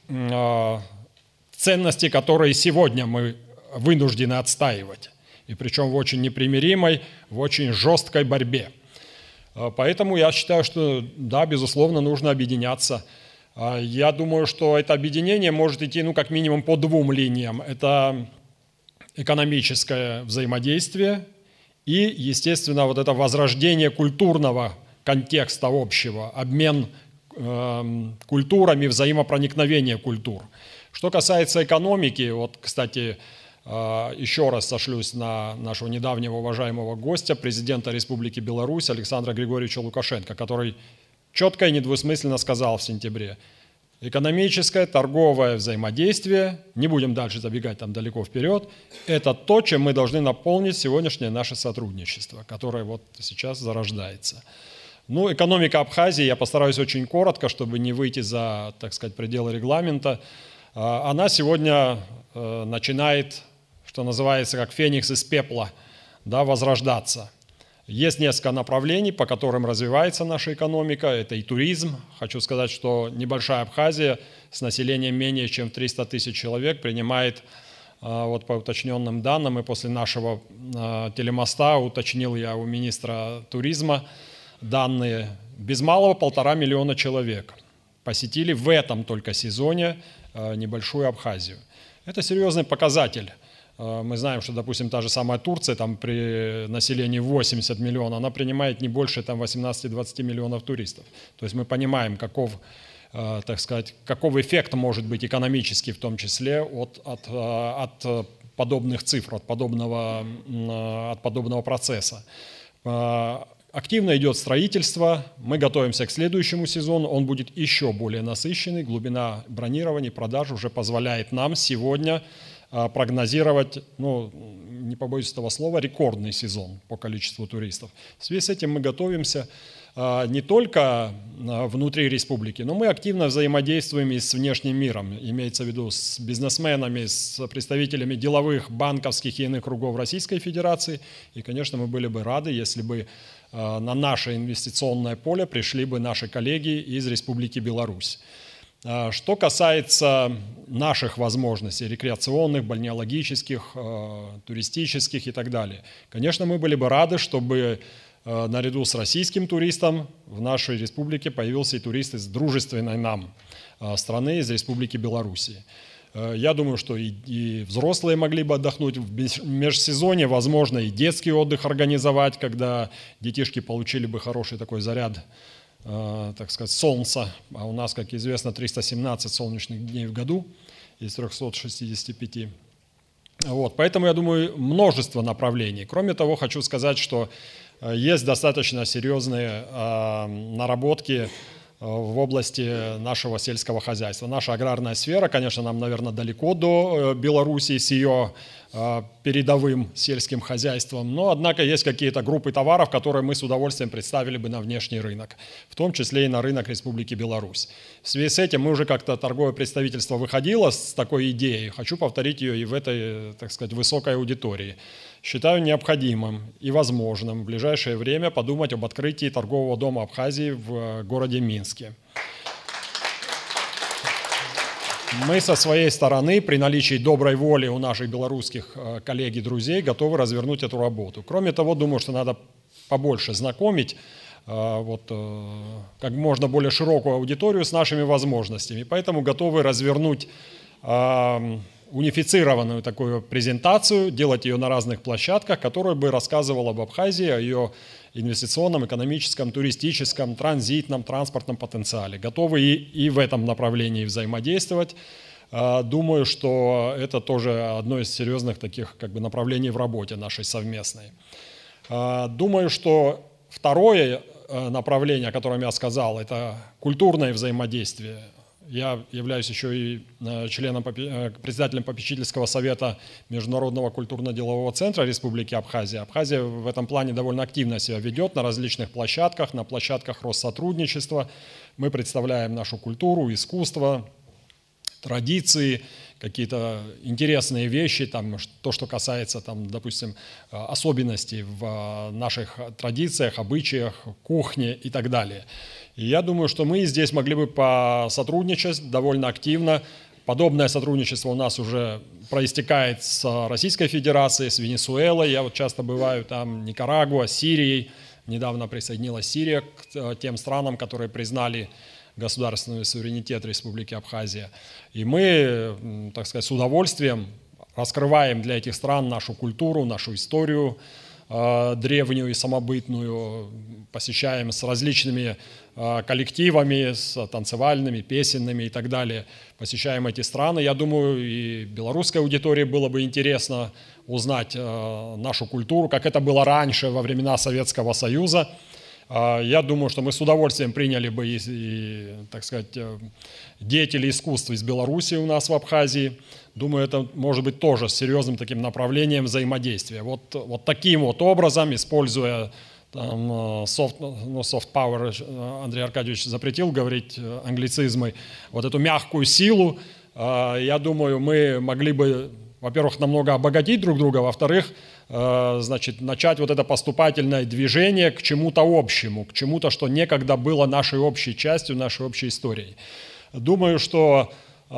ценности, которые сегодня мы вынуждены отстаивать. И причем в очень непримиримой, в очень жесткой борьбе. Поэтому я считаю, что да, безусловно, нужно объединяться. Я думаю, что это объединение может идти, ну, как минимум по двум линиям. Это экономическое взаимодействие и, естественно, вот это возрождение культурного контекста общего, обмен культурами, взаимопроникновение культур. Что касается экономики, вот, кстати, еще раз сошлюсь на нашего недавнего уважаемого гостя, президента Республики Беларусь Александра Григорьевича Лукашенко, который четко и недвусмысленно сказал в сентябре: экономическое, торговое взаимодействие, не будем дальше забегать там далеко вперед, это то, чем мы должны наполнить сегодняшнее наше сотрудничество, которое вот сейчас зарождается. Ну, экономика Абхазии, я постараюсь очень коротко, чтобы не выйти за, так сказать, пределы регламента. Она сегодня начинает, что называется, как феникс из пепла, да, возрождаться. Есть несколько направлений, по которым развивается наша экономика. Это и туризм. Хочу сказать, что небольшая Абхазия с населением менее чем 300 тысяч человек принимает, вот по уточненным данным, и после нашего телемоста уточнил я у министра туризма данные, без малого 1,5 миллиона человек посетили в этом только сезоне небольшую Абхазию. Это серьезный показатель. Мы знаем, что, допустим, та же самая Турция, там при населении 80 миллионов, она принимает не больше 18-20 миллионов туристов. То есть мы понимаем, каков, так сказать, каков эффект может быть экономический, в том числе от подобных цифр, от подобного процесса. Активно идет строительство, мы готовимся к следующему сезону, он будет еще более насыщенный, глубина бронирования, продаж уже позволяет нам сегодня прогнозировать, ну, не побоюсь этого слова, рекордный сезон по количеству туристов. В связи с этим мы готовимся не только внутри республики, но мы активно взаимодействуем и с внешним миром, имеется в виду с бизнесменами, с представителями деловых, банковских и иных кругов Российской Федерации. И, конечно, мы были бы рады, если бы на наше инвестиционное поле пришли бы наши коллеги из Республики Беларусь. Что касается наших возможностей рекреационных, бальнеологических, туристических и так далее, конечно, мы были бы рады, чтобы наряду с российским туристом в нашей республике появился и турист из дружественной нам страны, из Республики Беларусь. Я думаю, что и взрослые могли бы отдохнуть в межсезонье, возможно, и детский отдых организовать, когда детишки получили бы хороший такой заряд, так сказать, солнца. А у нас, как известно, 317 солнечных дней в году из 365. Вот, поэтому, я думаю, множество направлений. Кроме того, хочу сказать, что есть достаточно серьезные наработки в области нашего сельского хозяйства. Наша аграрная сфера, конечно, нам, наверное, далеко до Беларуси с ее передовым сельским хозяйством, но, однако, есть какие-то группы товаров, которые мы с удовольствием представили бы на внешний рынок, в том числе и на рынок Республики Беларусь. В связи с этим мы уже как-то торговое представительство выходило с такой идеей, хочу повторить ее и в этой, так сказать, высокой аудитории. Считаю необходимым и возможным в ближайшее время подумать об открытии торгового дома Абхазии в городе Минске. Мы со своей стороны, при наличии доброй воли у наших белорусских коллег и друзей, готовы развернуть эту работу. Кроме того, думаю, что надо побольше знакомить как можно более широкую аудиторию с нашими возможностями. Поэтому готовы развернуть унифицированную такую презентацию, делать ее на разных площадках, которая бы рассказывала об Абхазии, о ее инвестиционном, экономическом, туристическом, транзитном, транспортном потенциале. Готовы и в этом направлении взаимодействовать. Думаю, что это тоже одно из серьезных таких направлений в работе нашей совместной. Думаю, что второе направление, о котором я сказал, это культурное взаимодействие. Я являюсь еще и председателем попечительского совета Международного культурно-делового центра Республики Абхазия. Абхазия в этом плане довольно активно себя ведет на различных площадках, на площадках Россотрудничества. Мы представляем нашу культуру, искусство, традиции, какие-то интересные вещи, то, что касается, допустим, особенностей в наших традициях, обычаях, кухне и так далее. И я думаю, что мы здесь могли бы посотрудничать довольно активно. Подобное сотрудничество у нас уже проистекает с Российской Федерацией, с Венесуэлой. Я часто бываю там, Никарагуа, Сирией. Недавно присоединилась Сирия к тем странам, которые признали государственный суверенитет Республики Абхазия. И мы, так сказать, с удовольствием раскрываем для этих стран нашу культуру, нашу историю, древнюю и самобытную, посещаем с различными коллективами, с танцевальными, песенными и так далее. Посещаем эти страны. Я думаю, и белорусской аудитории было бы интересно узнать нашу культуру, как это было раньше, во времена Советского Союза. Я думаю, что мы с удовольствием приняли бы и, так сказать, деятелей искусства из Беларуси у нас в Абхазии. Думаю, это может быть тоже серьезным таким направлением взаимодействия. Вот таким вот образом, используя soft power, Андрей Аркадьевич запретил говорить англицизмы, вот эту мягкую силу, я думаю, мы могли бы, во-первых, намного обогатить друг друга, во-вторых, значит, начать вот это поступательное движение к чему-то общему, к чему-то, что некогда было нашей общей частью, нашей общей историей. Думаю, что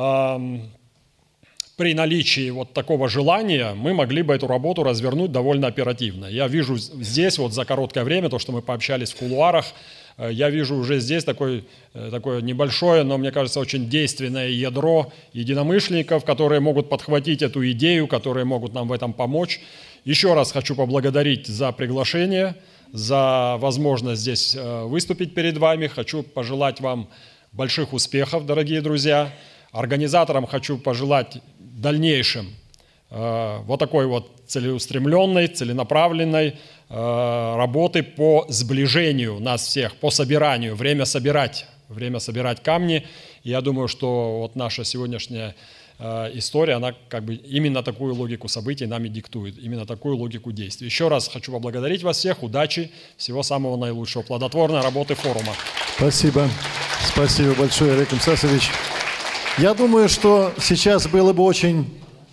при наличии вот такого желания мы могли бы эту работу развернуть довольно оперативно. Я вижу здесь вот за короткое время, то, что мы пообщались в кулуарах, я вижу уже здесь такое небольшое, но, мне кажется, очень действенное ядро единомышленников, которые могут подхватить эту идею, которые могут нам в этом помочь. Еще раз хочу поблагодарить за приглашение, за возможность здесь выступить перед вами. Хочу пожелать вам больших успехов, дорогие друзья. Организаторам хочу пожелать в дальнейшем вот такой вот целеустремленной, целенаправленной работы по сближению нас всех, по собиранию, время собирать камни. Я думаю, что вот наша сегодняшняя история, она как бы именно такую логику событий нам и диктует, именно такую логику действий. Еще раз хочу поблагодарить вас всех, удачи, всего самого наилучшего, плодотворной работы форума. Спасибо. Спасибо большое, Олег Мсасович. Я думаю, что сейчас было бы очень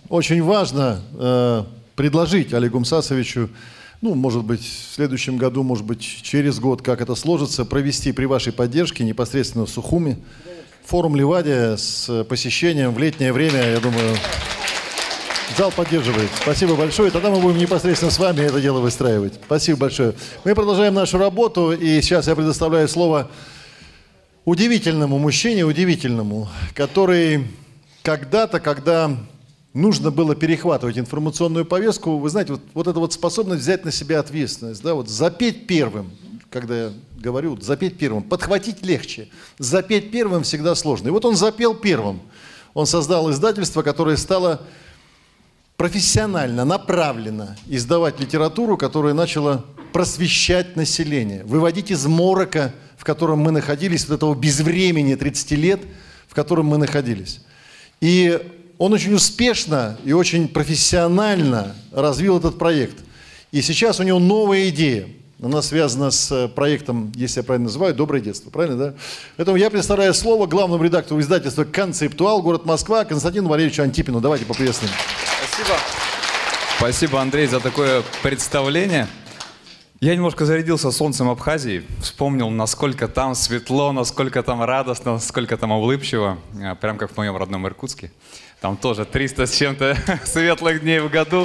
важно предложить Олегу Мсасовичу, ну, может быть, в следующем году, может быть, через год, как это сложится, провести при вашей поддержке непосредственно в Сухуми форум Ливадия с посещением в летнее время, я думаю, зал поддерживает. Спасибо большое. Тогда мы будем непосредственно с вами это дело выстраивать. Спасибо большое. Мы продолжаем нашу работу, и сейчас я предоставляю слово удивительному мужчине, который когда-то, когда нужно было перехватывать информационную повестку, вы знаете, вот эта вот способность взять на себя ответственность, да, вот запеть первым, когда я говорю, запеть первым, подхватить легче, запеть первым всегда сложно. И вот он запел первым. Он создал издательство, которое стало профессионально, направленно издавать литературу, которая начала просвещать население, выводить из морока, в котором мы находились, вот этого безвремени 30 лет, в котором мы находились. И он очень успешно и очень профессионально развил этот проект. И сейчас у него новая идея. Она связана с проектом, если я правильно называю, «Доброе детство». Правильно, да? Поэтому я представляю слово главному редактору издательства «Концептуал», город Москва, Константину Валерьевичу Антипину. Давайте поприветствуем. Спасибо. Спасибо, Андрей, за такое представление. Я немножко зарядился солнцем Абхазии, вспомнил, насколько там светло, насколько там радостно, насколько там улыбчиво, прям как в моем родном Иркутске. Там тоже 300 с чем-то светлых дней в году.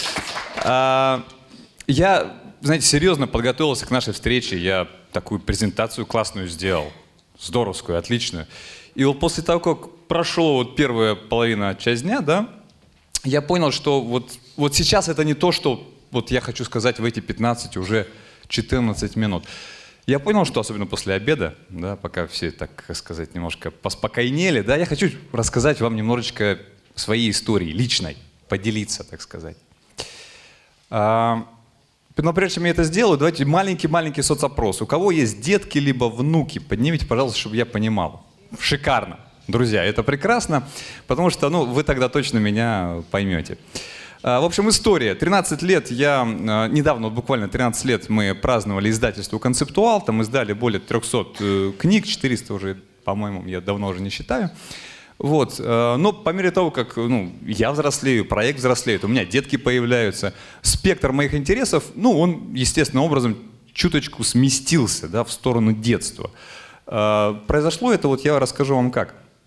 Я, знаете, серьезно подготовился к нашей встрече, я такую презентацию классную сделал, здоровскую, отличную. И вот после того, как прошла вот первая половина, часть дня, да, я понял, что вот сейчас это не то, что вот я хочу сказать в эти 15, уже 14 минут. Я понял, что особенно после обеда, да, пока все, так сказать, немножко поспокойнели, да, я хочу рассказать вам немножечко своей истории, личной, поделиться, так сказать. Но прежде чем я это сделаю, давайте маленький соцопрос. У кого есть детки либо внуки, поднимите, пожалуйста, чтобы я понимал. Шикарно. Друзья, это прекрасно, потому что, ну, вы тогда точно меня поймете. В общем, история. 13 лет недавно, вот буквально 13 лет мы праздновали издательство «Концептуал», там издали более 300 книг, 400 уже, по-моему, я давно уже не считаю. Вот. Но по мере того, как я взрослею, проект взрослеет, у меня детки появляются, спектр моих интересов, он естественным образом чуточку сместился, да, в сторону детства. Произошло это, вот я расскажу вам как.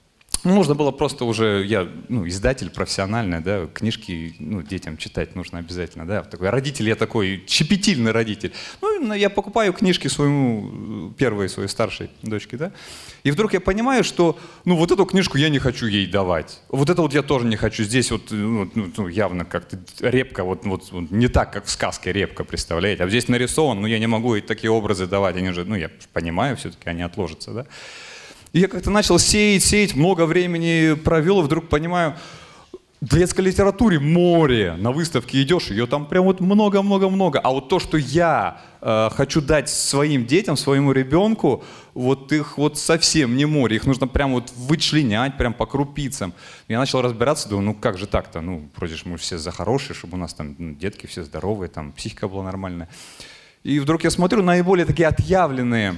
Нужно было просто уже, я, издатель профессиональный, да, книжки, детям читать нужно обязательно, да. Такой родитель, я такой щепетильный родитель. Я покупаю книжки первой своей старшей дочке, да. И вдруг я понимаю, что, вот эту книжку я не хочу ей давать. Вот это вот я тоже не хочу. Здесь вот, явно как-то репка, вот не так, как в сказке репка, представляете. А здесь нарисован, я не могу ей такие образы давать. Они же, я понимаю, все-таки они отложатся, да. И я как-то начал сеять, много времени провел, и вдруг понимаю, в детской литературе море. На выставке идешь, ее там прям вот много-много-много. А вот то, что я хочу дать своим детям, своему ребенку, вот их вот совсем не море. Их нужно прям вот вычленять, прям по крупицам. Я начал разбираться, думаю, как же так-то? Вроде же мы все за хорошие, чтобы у нас там детки все здоровые, там психика была нормальная. И вдруг я смотрю, наиболее такие отъявленные,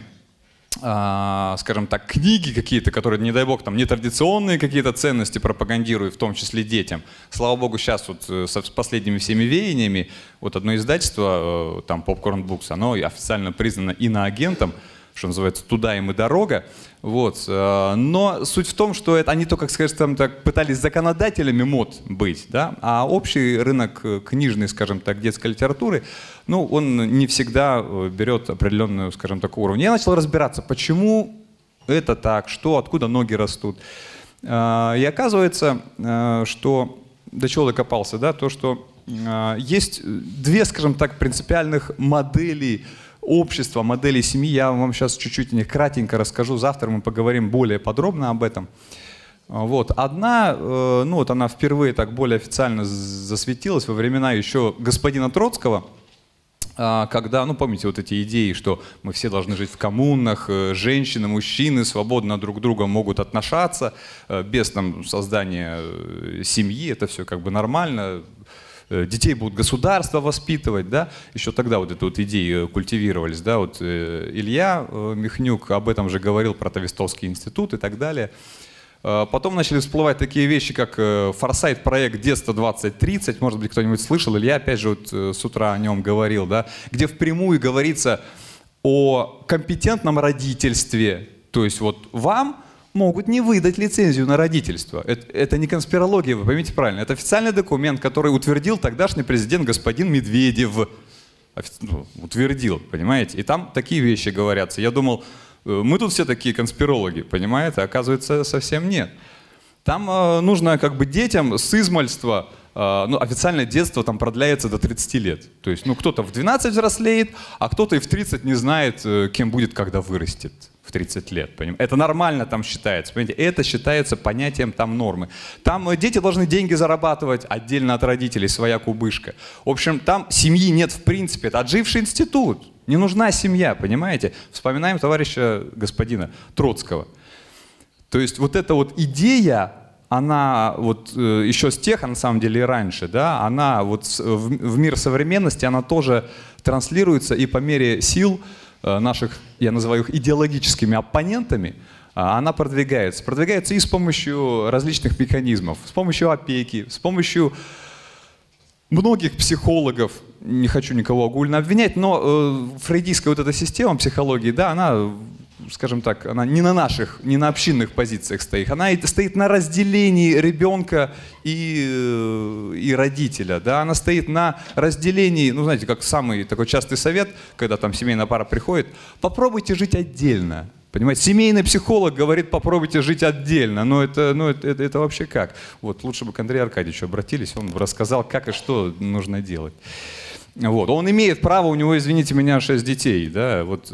скажем так, книги какие-то, которые, не дай бог, там нетрадиционные какие-то ценности пропагандируют, в том числе детям. Слава богу, сейчас вот с последними всеми веяниями, вот одно издательство, там Popcorn Books, оно официально признано иноагентом, что называется, туда им и дорога. Вот. Но суть в том, что они только, скажем так, пытались законодателями мод быть, да? А общий рынок книжный, скажем так, детской литературы, он не всегда берет определенную, скажем так, уровень. Я начал разбираться, почему это так, откуда ноги растут. И оказывается, что до чего докопался, да, то, что есть две, скажем так, принципиальных модели общества, модели семьи. Я вам сейчас чуть-чуть кратенько расскажу. Завтра мы поговорим более подробно об этом. Вот. Одна, она впервые так более официально засветилась во времена еще господина Троцкого, когда, помните вот эти идеи, что мы все должны жить в коммунах, женщины, мужчины свободно друг к другу могут отношаться, без создания семьи, это все как бы нормально. Детей будут государство воспитывать, да, еще тогда вот эти вот идеи культивировались, да, вот Илья Михнюк об этом же говорил, про Тавистовский институт и так далее. Потом начали всплывать такие вещи, как форсайт-проект «Детство 2030», может быть, кто-нибудь слышал, Илья опять же вот с утра о нем говорил, да, где впрямую говорится о компетентном родительстве, то есть вот вам могут не выдать лицензию на родительство. Это не конспирология, вы поймите правильно. Это официальный документ, который утвердил тогдашний президент господин Медведев. Утвердил, понимаете? И там такие вещи говорятся. Я думал, мы тут все такие конспирологи, понимаете? Оказывается, совсем нет. Там нужно как бы детям с измальства, официальное детство там продляется до 30 лет. То есть, кто-то в 12 взрослеет, а кто-то и в 30 не знает, кем будет, когда вырастет. В 30 лет. Понимаете? Это нормально там считается. Понимаете? Это считается понятием там нормы. Там дети должны деньги зарабатывать отдельно от родителей, своя кубышка. В общем, там семьи нет в принципе. Это отживший институт. Не нужна семья, понимаете? Вспоминаем товарища господина Троцкого. То есть вот эта вот идея, она вот еще с тех, а на самом деле и раньше, да, она вот в мир современности, она тоже транслируется и по мере сил наших, я называю их идеологическими оппонентами, она продвигается. Продвигается и с помощью различных механизмов, с помощью опеки, с помощью многих психологов. Не хочу никого огульно обвинять, но фрейдистская вот эта система психологии, да, она, скажем так, она не на общинных позициях стоит, она стоит на разделении ребенка и родителя, да, она стоит на разделении, знаете, как самый такой частый совет, когда там семейная пара приходит, попробуйте жить отдельно. Понимаете, семейный психолог говорит, попробуйте жить отдельно, но это вообще как? Вот, лучше бы к Андрею Аркадьевичу обратились, он рассказал, как и что нужно делать. Вот. Он имеет право, у него, извините меня, 6 детей, да, вот.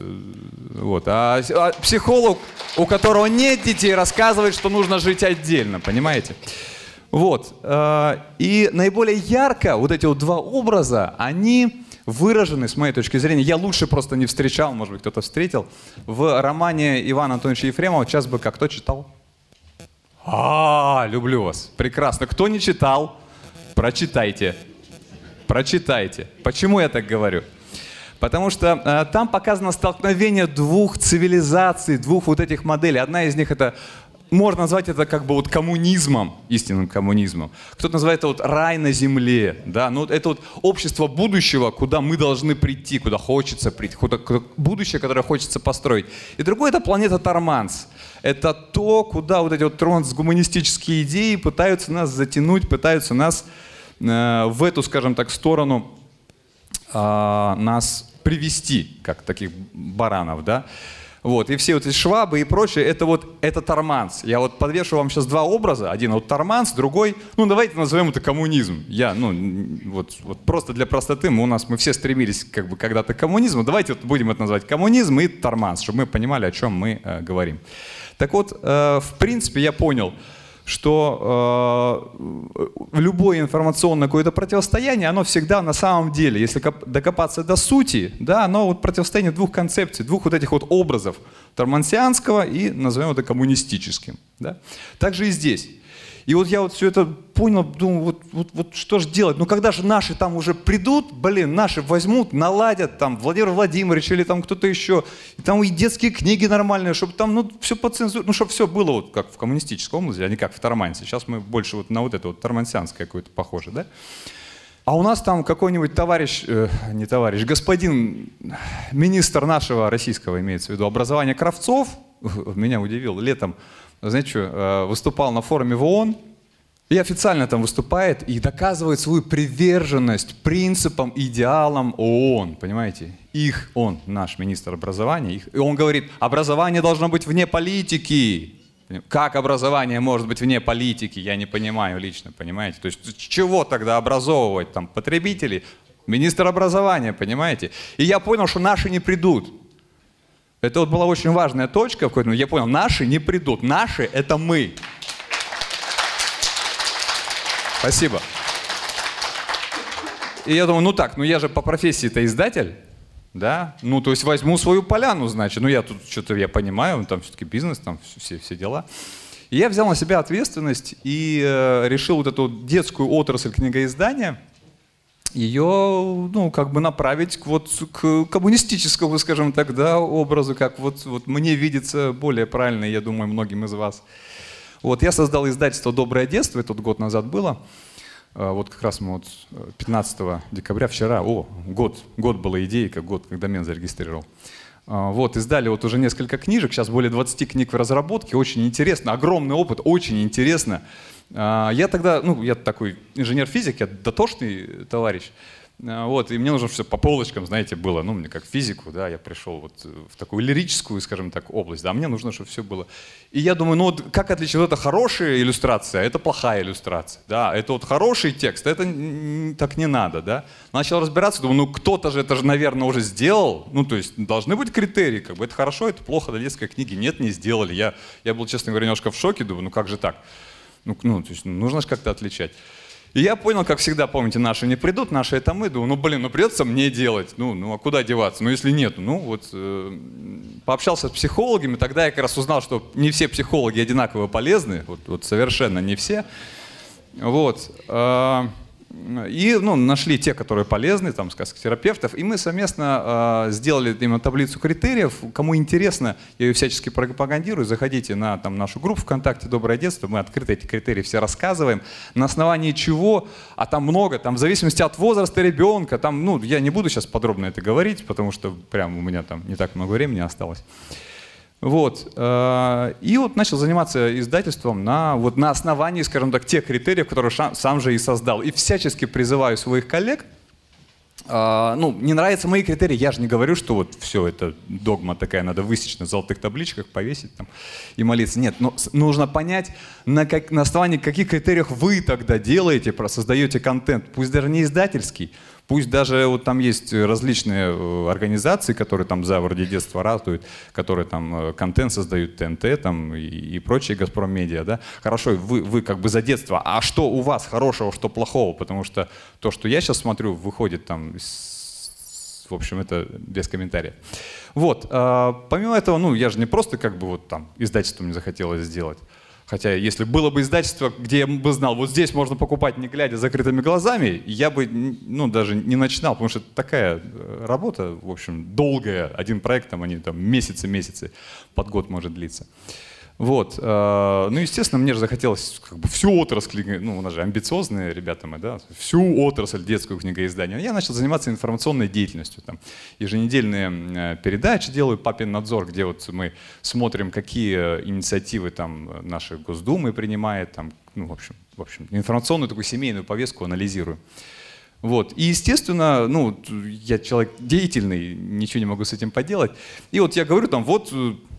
А психолог, у которого нет детей, рассказывает, что нужно жить отдельно, понимаете? Вот. И наиболее ярко вот эти вот два образа, они выражены, с моей точки зрения, я лучше просто не встречал, может быть, кто-то встретил, в романе Ивана Антоновича Ефремова «Час быка». Кто читал? Люблю вас. Прекрасно. Кто не читал, прочитайте. Прочитайте. Почему я так говорю? Потому что там показано столкновение двух цивилизаций, двух вот этих моделей. Одна из них — это можно назвать это как бы вот коммунизмом, истинным коммунизмом. Кто-то называет это вот рай на земле, да, ну вот это вот общество будущего, куда мы должны прийти, куда хочется прийти, куда будущее, которое хочется построить. И другое — это планета Торманс. Это то, куда вот эти вот трансгуманистические идеи пытаются нас затянуть, пытаются нас в эту, скажем так, сторону нас привести, как таких баранов, да. Вот, и все вот эти швабы и прочее, это Торманс. Я вот подвешу вам сейчас два образа. Один вот Торманс, другой, ну давайте назовем это коммунизм. Вот просто для простоты мы все стремились как бы когда-то к коммунизму. Давайте вот будем это называть коммунизм и Торманс, чтобы мы понимали, о чем мы говорим. Так вот, в принципе, я понял, что любое информационное какое-то противостояние, оно всегда на самом деле, если докопаться до сути, да, оно вот противостояние двух концепций, двух вот этих вот образов, тормансианского и, назовем это, коммунистическим. Да. Так же и здесь. И вот я вот все это понял, думаю, вот что же делать? Ну когда же наши там уже придут, наши возьмут, наладят, там, Владимир Владимирович или там кто-то еще, и там и детские книги нормальные, чтобы там, все по цензуре, чтобы все было вот как в коммунистическом области, а не как в Тормансе. Сейчас мы больше вот на вот это вот тормансианское какое-то похоже, да? А у нас там какой-нибудь господин министр нашего российского, имеется в виду, образования Кравцов, меня удивил, летом, знаете что, выступал на форуме в ООН, и официально там выступает и доказывает свою приверженность принципам, идеалам ООН, понимаете? Он, наш министр образования, и он говорит, образование должно быть вне политики. Как образование может быть вне политики, я не понимаю лично, понимаете? То есть чего тогда образовывать там потребителей? Министр образования, понимаете? И я понял, что наши не придут. Это вот была очень важная точка в какой-то момент. Я понял, наши не придут. Наши — это мы. Спасибо. И я думаю, я же по профессии-то издатель, да? Ну, то есть возьму свою поляну, значит. Ну, я тут что-то, я понимаю, там все-таки бизнес, там все дела. И я взял на себя ответственность и решил вот эту детскую отрасль книгоиздания, ее, направить к коммунистическому, скажем так, да, образу, как вот мне видится более правильно, я думаю, многим из вас. Вот, я создал издательство «Доброе детство», это год назад было. Вот как раз мы 15 декабря, вчера, год была идея, год, как домен зарегистрировал. Вот, издали уже несколько книжек, сейчас более 20 книг в разработке, очень интересно, огромный опыт, очень интересно. Я тогда, я такой инженер-физик, я дотошный товарищ, вот, и мне нужно все по полочкам, знаете, было, мне как физику, да, я пришел в такую лирическую, скажем так, область, да, мне нужно, чтобы все было. И я думаю, как отличить, это хорошая иллюстрация, это плохая иллюстрация, да, это хороший текст, это так не надо, да. Начал разбираться, думаю, кто-то же это же, наверное, уже сделал, то есть должны быть критерии, это хорошо, это плохо для детской книги, нет, не сделали. Я был, честно говоря, немножко в шоке, думаю, как же так? То есть нужно же как-то отличать. И я понял, как всегда, помните, наши не придут, наши это мы. Думаю, придется мне делать. А куда деваться? Если нет, пообщался с психологами, тогда я как раз узнал, что не все психологи одинаково полезны, совершенно не все. Вот. И нашли те, которые полезны, там, сказкотерапевтов, и мы совместно сделали именно таблицу критериев. Кому интересно, я ее всячески пропагандирую, заходите на нашу группу ВКонтакте «Доброе детство», мы открыто эти критерии все рассказываем, на основании чего, а там много, в зависимости от возраста ребенка, я не буду сейчас подробно это говорить, потому что прям у меня там не так много времени осталось. Вот. И начал заниматься издательством на основании, скажем так, тех критериев, которые сам же и создал. И всячески призываю своих коллег. Не нравятся мои критерии, я же не говорю, что все это догма такая, надо высечь на золотых табличках, повесить там и молиться. Нет, но нужно понять, на основании каких критериев вы тогда делаете, создаете контент, пусть даже не издательский, пусть даже там есть различные организации, которые там за вроде детства ратуют, которые там контент создают, ТНТ там и прочие, Газпром Медиа, да. Хорошо, вы как бы за детство, а что у вас хорошего, что плохого? Потому что то, что я сейчас смотрю, выходит там, в общем, это без комментариев. Вот, помимо этого, я же не просто издательство мне захотелось сделать. Хотя, если было бы издательство, где я бы знал, здесь можно покупать, не глядя закрытыми глазами, я бы, даже не начинал, потому что это такая работа, в общем, долгая. Один проект, они там месяцы, под год может длиться. Вот. Ну, естественно, мне же захотелось как бы всю отрасль, ну, у нас же амбициозные ребята мы, да, всю отрасль детского книгоиздания. Я начал заниматься информационной деятельностью. Там, еженедельные передачи делаю «Папин надзор», где вот мы смотрим, какие инициативы там наши Госдумы принимает, там, ну, в общем, информационную такую семейную повестку анализирую. Вот. И, естественно, ну, я человек деятельный, ничего не могу с этим поделать. И вот я говорю там, вот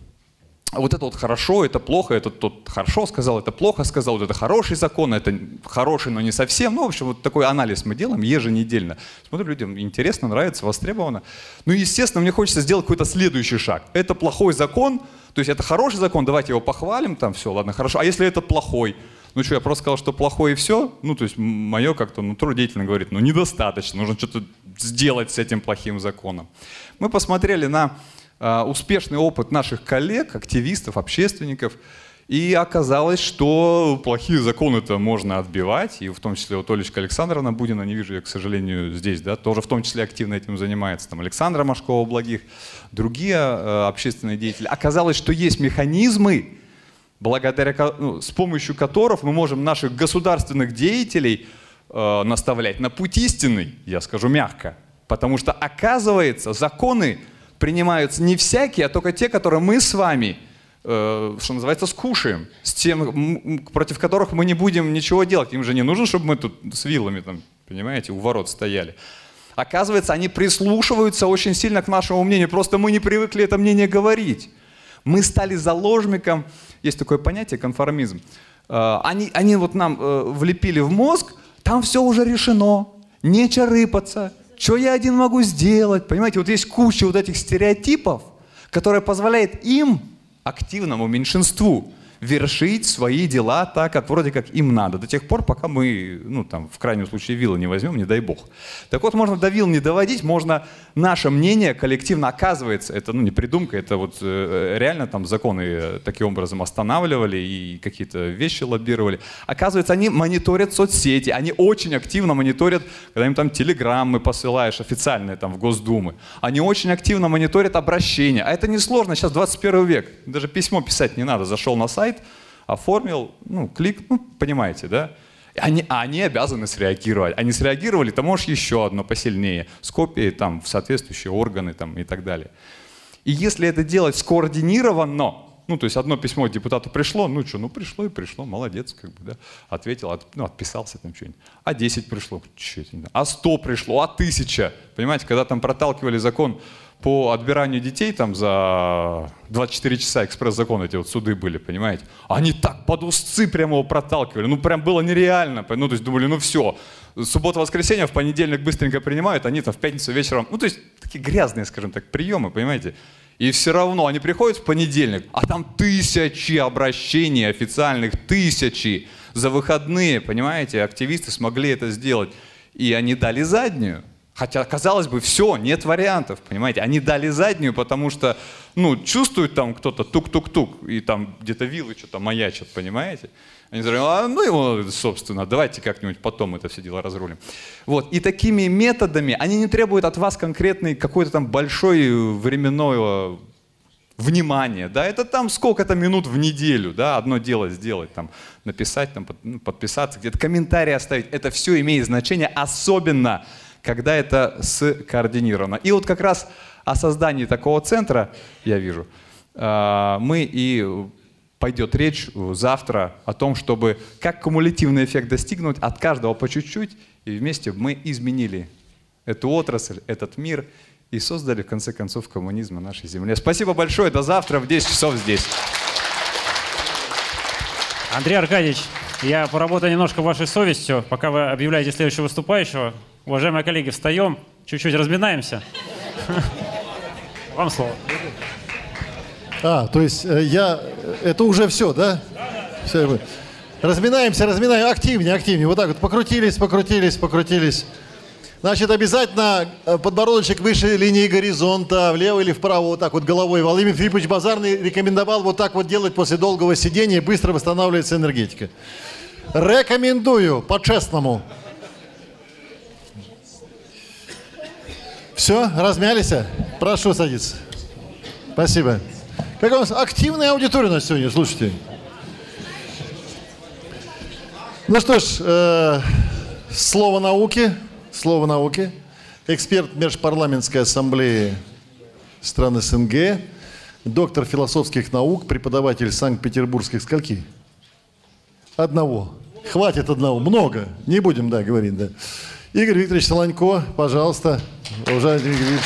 это вот хорошо, это плохо, это тот хорошо сказал, это плохо сказал, вот это хороший закон, это хороший, но не совсем. Ну, в общем, вот такой анализ мы делаем еженедельно. Смотрю, людям интересно, нравится, востребовано. Ну, естественно, мне хочется сделать какой-то следующий шаг. Это плохой закон, то есть это хороший закон, давайте его похвалим, там все, ладно, хорошо. А если это плохой? Ну что, я просто сказал, что плохой и все? Ну, то есть мое как-то нутро деятельно говорит, ну, недостаточно, нужно что-то сделать с этим плохим законом. Мы посмотрели на успешный опыт наших коллег, активистов, общественников, и оказалось, что плохие законы-то можно отбивать, и в том числе вот Олечка Александровна Будина, не вижу ее, к сожалению, здесь, да, тоже в том числе активно этим занимается, там Александра Машкова-Благих, другие общественные деятели. Оказалось, что есть механизмы, благодаря, ну, с помощью которых мы можем наших государственных деятелей наставлять на путь истинный, я скажу мягко, потому что, оказывается, законы принимаются не всякие, а только те, которые мы с вами, что называется, скушаем, с тем, против которых мы не будем ничего делать. Им же не нужно, чтобы мы тут с вилами, там, понимаете, у ворот стояли. Оказывается, они прислушиваются очень сильно к нашему мнению, просто мы не привыкли это мнение говорить. Мы стали заложником, есть такое понятие конформизм, они вот нам влепили в мозг, там все уже решено, нечего рыпаться. Что я один могу сделать? Понимаете, вот есть куча вот этих стереотипов, которые позволяют им, активному меньшинству, вершить свои дела так, как вроде как им надо, до тех пор, пока мы, ну там, в крайнем случае, вилы не возьмем, не дай бог. Так вот, можно до вил не доводить, можно наше мнение коллективно, оказывается, это, ну, не придумка, это вот реально там законы таким образом останавливали и какие-то вещи лоббировали. Оказывается, они мониторят соцсети, они очень активно мониторят, когда им там телеграммы посылаешь официальные там в Госдумы, они очень активно мониторят обращения, а это несложно, сейчас 21 век, даже письмо писать не надо, зашел на сайт, оформил, ну, клик, ну, понимаете, да? Они обязаны среагировать. Они среагировали, то можешь еще одно посильнее, с копией там в соответствующие органы там и так далее. И если это делать скоординированно, ну, то есть одно письмо депутату пришло, ну что, ну пришло и пришло, молодец, как бы, да, ответил, отписался там что-нибудь. А 10 пришло, а 100 пришло, а 1000, понимаете, когда там проталкивали закон по отбиранию детей там за 24 часа, экспресс-закон, эти вот суды были, понимаете? Они так под узцы прямо его проталкивали, ну прям было нереально, ну то есть думали, ну все, суббота-воскресенье в понедельник быстренько принимают, они там в пятницу вечером, ну то есть такие грязные, скажем так, приемы, понимаете? И все равно они приходят в понедельник, а там 1000 обращений официальных, 1000 за выходные, понимаете? Активисты смогли это сделать, и они дали заднюю. Хотя, казалось бы, все, нет вариантов, понимаете? Они дали заднюю, потому что, ну, чувствует там кто-то тук-тук-тук, и там где-то вилы что-то маячат, понимаете? Они говорят, ну его, собственно, давайте как-нибудь потом это все дело разрулим. Вот, и такими методами, они не требуют от вас конкретной какой-то там большой временной внимания, да, это там сколько-то минут в неделю, да, одно дело сделать, там, написать, там, подписаться, где-то комментарий оставить, это все имеет значение, особенно когда это скоординировано. И вот как раз о создании такого центра, я вижу, пойдет речь завтра о том, чтобы как кумулятивный эффект достигнуть, от каждого по чуть-чуть, и вместе мы изменили эту отрасль, этот мир и создали, в конце концов, коммунизм на нашей земле. Спасибо большое, до завтра в 10 часов здесь. Андрей Аркадьевич, я поработаю немножко вашей совестью, пока вы объявляете следующего выступающего. Уважаемые коллеги, встаем, чуть-чуть разминаемся. Вам слово. То есть это уже все, да? Все. Разминаемся, активнее. Вот так вот покрутились. Значит, обязательно подбородочек выше линии горизонта, влево или вправо, вот так вот головой. Владимир Филиппович Базарный рекомендовал вот так вот делать после долгого сидения, быстро восстанавливается энергетика. Рекомендую, по-честному. Все, размялись? Прошу садиться. Спасибо. Как у нас активная аудитория у нас сегодня, слушайте. Ну что ж, слово науки. Эксперт Межпарламентской ассамблеи стран СНГ, доктор философских наук, преподаватель Санкт-Петербургских скольки? Одного. Хватит одного. Много. Не будем, да, говорить, да. Игорь Викторович Солонько, пожалуйста. Уважаемый Игорь Викторович,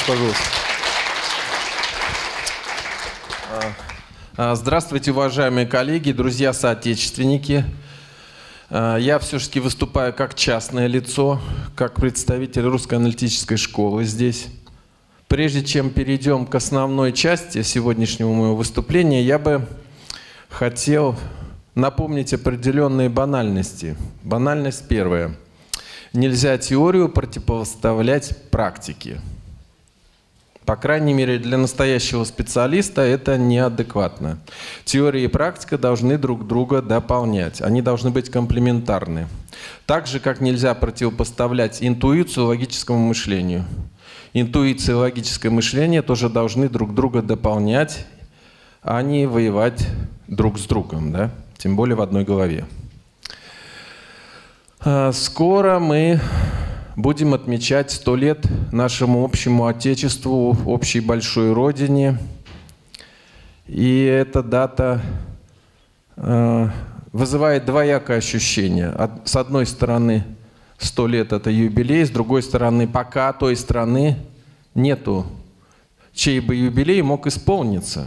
пожалуйста. Здравствуйте, уважаемые коллеги, друзья-соотечественники. Я все-таки выступаю как частное лицо, как представитель Русской аналитической школы здесь. Прежде чем перейдем к основной части сегодняшнего моего выступления, я бы хотел напомнить определенные банальности. Банальность первая. Нельзя теорию противопоставлять практике. По крайней мере, для настоящего специалиста это неадекватно. Теория и практика должны друг друга дополнять. Они должны быть комплементарны. Так же, как нельзя противопоставлять интуицию логическому мышлению. Интуиция и логическое мышление тоже должны друг друга дополнять, а не воевать друг с другом, да? Тем более в одной голове. Скоро мы будем отмечать 100 лет нашему общему Отечеству, общей большой Родине. И эта дата вызывает двоякое ощущение. С одной стороны, 100 лет – это юбилей, с другой стороны, пока той страны нету, чей бы юбилей мог исполниться.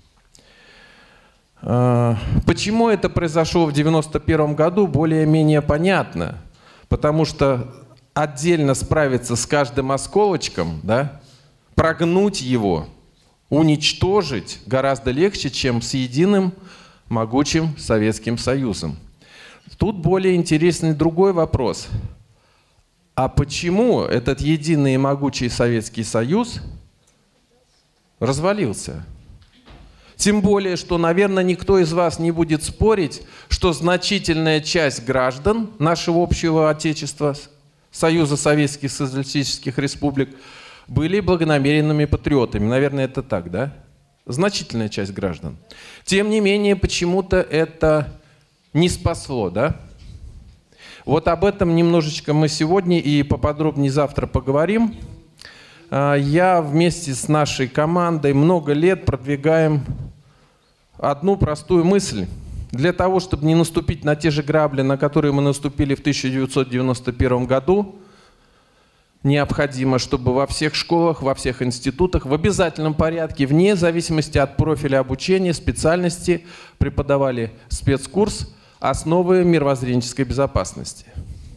Почему это произошло в 1991 году, более-менее понятно. Потому что отдельно справиться с каждым осколочком, да, прогнуть его, уничтожить гораздо легче, чем с единым могучим Советским Союзом. Тут более интересный другой вопрос. А почему этот единый и могучий Советский Союз развалился? Тем более, что, наверное, никто из вас не будет спорить, что значительная часть граждан нашего общего Отечества, Союза Советских Социалистических Республик, были благонамеренными патриотами. Наверное, это так, да? Значительная часть граждан. Тем не менее, почему-то это не спасло, да? Вот об этом немножечко мы сегодня и поподробнее завтра поговорим. Я вместе с нашей командой много лет продвигаем одну простую мысль. Для того, чтобы не наступить на те же грабли, на которые мы наступили в 1991 году, необходимо, чтобы во всех школах, во всех институтах в обязательном порядке, вне зависимости от профиля обучения, специальности, преподавали спецкурс «Основы мировоззренческой безопасности».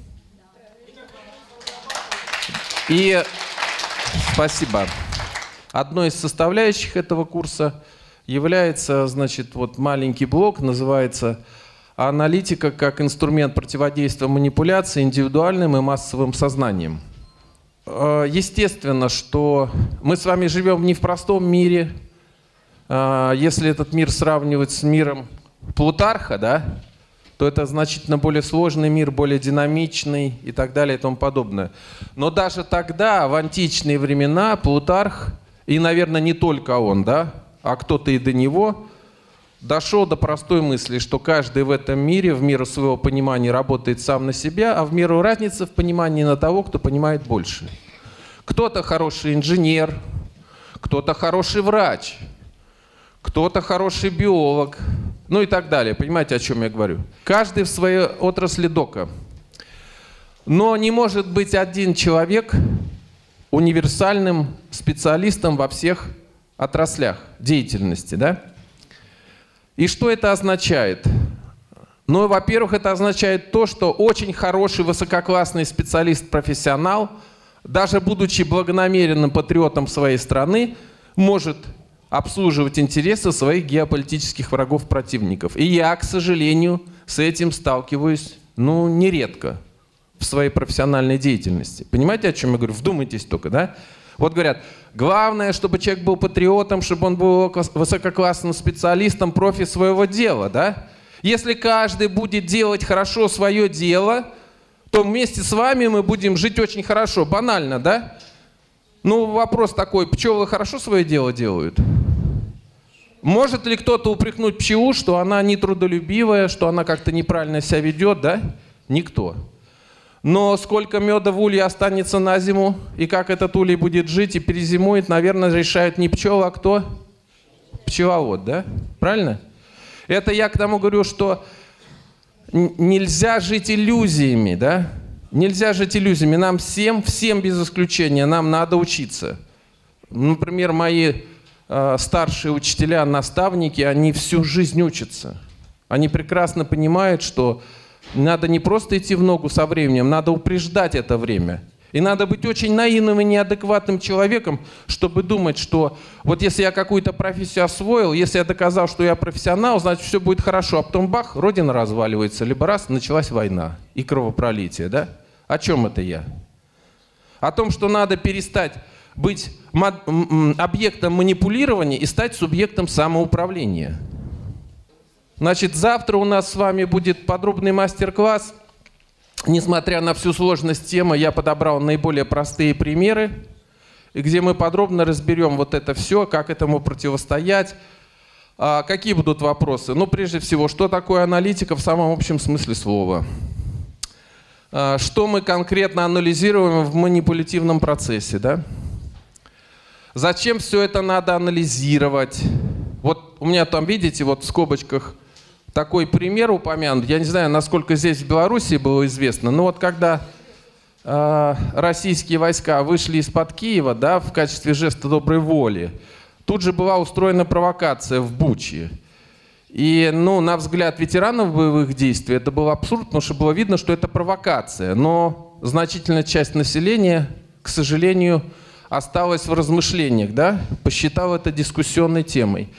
И спасибо. Одной из составляющих этого курса является, значит, вот маленький блок, называется «Аналитика как инструмент противодействия манипуляции индивидуальным и массовым сознанием». Естественно, что мы с вами живем не в простом мире. Если этот мир сравнивать с миром Плутарха, да, то это значительно более сложный мир, более динамичный и так далее и тому подобное. Но даже тогда, в античные времена, Плутарх, и, наверное, не только он, да, а кто-то и до него, дошел до простой мысли, что каждый в этом мире, в меру своего понимания, работает сам на себя, а в меру разницы в понимании на того, кто понимает больше. Кто-то хороший инженер, кто-то хороший врач, кто-то хороший биолог, ну и так далее. Понимаете, о чем я говорю? Каждый в своей отрасли дока. Но не может быть один человек универсальным специалистом во всех отраслях деятельности, да? И что это означает? Ну, во-первых, это означает то, что очень хороший, высококлассный специалист-профессионал, даже будучи благонамеренным патриотом своей страны, может обслуживать интересы своих геополитических врагов-противников. И я, к сожалению, с этим сталкиваюсь, ну, нередко в своей профессиональной деятельности. Понимаете, о чем я говорю? Вдумайтесь только, да? Вот говорят, главное, чтобы человек был патриотом, чтобы он был высококлассным специалистом, профи своего дела, да? Если каждый будет делать хорошо свое дело, то вместе с вами мы будем жить очень хорошо. Банально, да? Ну, вопрос такой, пчелы хорошо свое дело делают? Может ли кто-то упрекнуть пчелу, что она нетрудолюбивая, что она как-то неправильно себя ведет, да? Никто. Но сколько меда в улье останется на зиму, и как этот улей будет жить и перезимует, наверное, решают не пчелы, а кто? Пчеловод, да? Правильно? Это я к тому говорю, что нельзя жить иллюзиями, да? Нельзя жить иллюзиями. Нам всем без исключения, нам надо учиться. Например, мои старшие учителя, наставники, они всю жизнь учатся. Они прекрасно понимают, что надо не просто идти в ногу со временем, надо упреждать это время. И надо быть очень наивным и неадекватным человеком, чтобы думать, что вот если я какую-то профессию освоил, если я доказал, что я профессионал, значит все будет хорошо. А потом бах, родина разваливается, либо раз, началась война и кровопролитие, да? О чем это я? О том, что надо перестать быть объектом манипулирования и стать субъектом самоуправления. Значит, завтра у нас с вами будет подробный мастер-класс. Несмотря на всю сложность темы, я подобрал наиболее простые примеры, где мы подробно разберем вот это все, как этому противостоять. Какие будут вопросы? Ну, прежде всего, что такое аналитика в самом общем смысле слова? Что мы конкретно анализируем в манипулятивном процессе, да? Зачем все это надо анализировать? Вот у меня там, видите, вот в скобочках такой пример упомянут. Я не знаю, насколько здесь в Беларуси было известно, но вот когда российские войска вышли из-под Киева, да, в качестве жеста доброй воли, тут же была устроена провокация в Буче. И, ну, на взгляд ветеранов боевых действий это был абсурд, потому что было видно, что это провокация. Но значительная часть населения, к сожалению, осталась в размышлениях, да, посчитал это дискуссионной темой.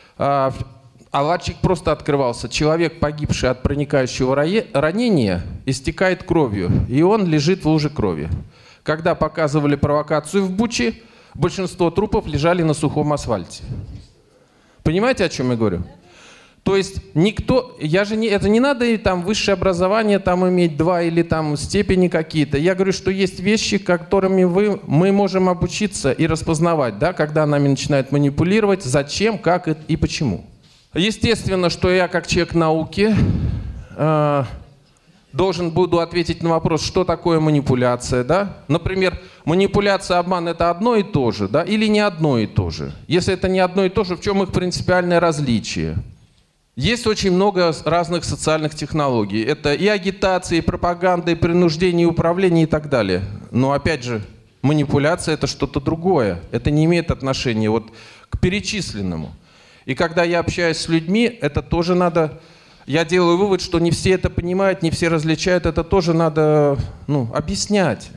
Аладчик просто открывался. Человек, погибший от проникающего ранения, истекает кровью, и он лежит в луже крови. Когда показывали провокацию в Буче, большинство трупов лежали на сухом асфальте. Понимаете, о чем я говорю? То есть никто, это не надо там высшее образование там иметь 2 или там степени какие-то. Я говорю, что есть вещи, которыми мы можем обучиться и распознавать, да, когда нами начинают манипулировать, зачем, как и почему. Естественно, что я как человек науки должен буду ответить на вопрос, что такое манипуляция, да? Например, манипуляция, обман — это одно и то же, да, или не одно и то же? Если это не одно и то же, в чем их принципиальное различие? Есть очень много разных социальных технологий. Это и агитация, и пропаганда, и принуждение, и управление, и так далее. Но опять же, манипуляция — это что-то другое. Это не имеет отношения вот к перечисленному. И когда я общаюсь с людьми, это тоже надо... Я делаю вывод, что не все это понимают, не все различают. Это тоже надо, ну, объяснять.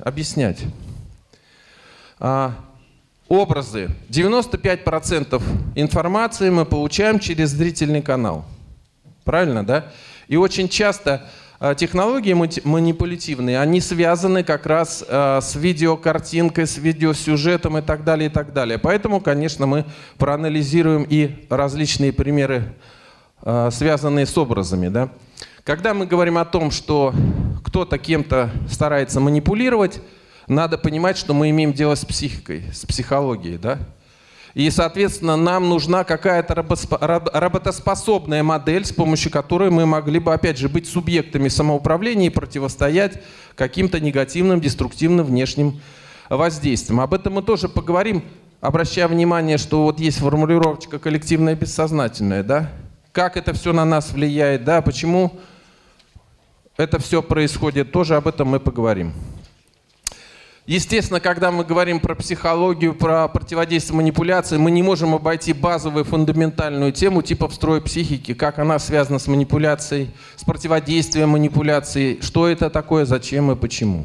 Образы. 95% информации мы получаем через зрительный канал. Правильно, да? И очень часто технологии манипулятивные, они связаны как раз с видеокартинкой, с видеосюжетом и так далее, и так далее. Поэтому, конечно, мы проанализируем и различные примеры, связанные с образами, да? Когда мы говорим о том, что кто-то кем-то старается манипулировать, надо понимать, что мы имеем дело с психикой, с психологией, да? И, соответственно, нам нужна какая-то работоспособная модель, с помощью которой мы могли бы, опять же, быть субъектами самоуправления и противостоять каким-то негативным, деструктивным внешним воздействиям. Об этом мы тоже поговорим, обращая внимание, что вот есть формулировочка коллективное бессознательное, да? Как это все на нас влияет, да? Почему это все происходит, тоже об этом мы поговорим. Естественно, когда мы говорим про психологию, про противодействие манипуляции, мы не можем обойти базовую фундаментальную тему типа встрой психики, как она связана с манипуляцией, с противодействием манипуляции, что это такое, зачем и почему.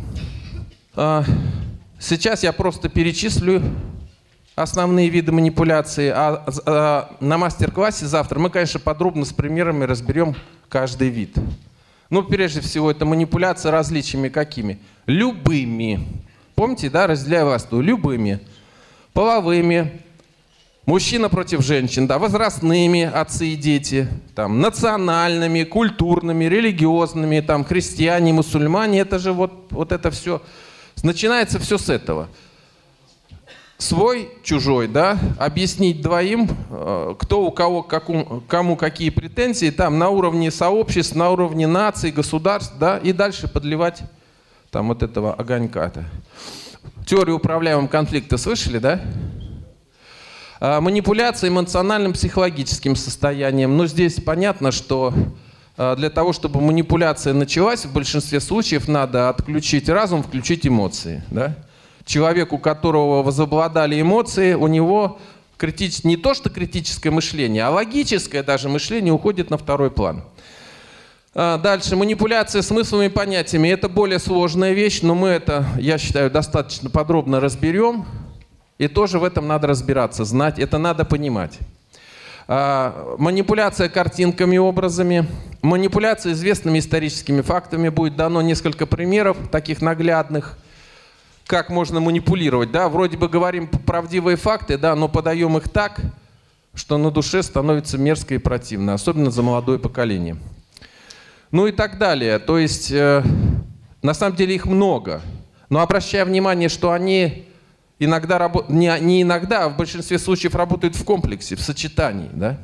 Сейчас я просто перечислю основные виды манипуляции, а на мастер-классе завтра мы, конечно, подробно с примерами разберем каждый вид. Ну, прежде всего, это манипуляция различиями какими? Любыми. Помните, да, разделяю вас, то любыми, половыми, мужчина против женщин, да, возрастными, отцы и дети, там, национальными, культурными, религиозными, там, христиане, мусульмане, это же вот это все, начинается все с этого. свой, чужой, да, объяснить двоим, кто у кого, кому какие претензии, там на уровне сообществ, на уровне наций, государств, да, и дальше подливать там вот этого огонька-то. Теорию управляемого конфликта слышали, да? Манипуляция эмоциональным психологическим состоянием. Но здесь понятно, что для того, чтобы манипуляция началась, в большинстве случаев надо отключить разум, включить эмоции, да? Человек, у которого возобладали эмоции, у него не то что критическое мышление, а логическое даже мышление уходит на второй план. Дальше. Манипуляция смысловыми понятиями. Это более сложная вещь, но мы это, я считаю, достаточно подробно разберем. И тоже в этом надо разбираться, знать. Это надо понимать. Манипуляция картинками, образами. Манипуляция известными историческими фактами. Будет дано несколько примеров таких наглядных. Как можно манипулировать, да? Вроде бы говорим правдивые факты, да, но подаем их так, что на душе становится мерзко и противно, особенно за молодое поколение. Ну и так далее. То есть, на самом деле их много. Но обращая внимание, что они иногда, не иногда, а в большинстве случаев работают в комплексе, в сочетании, да?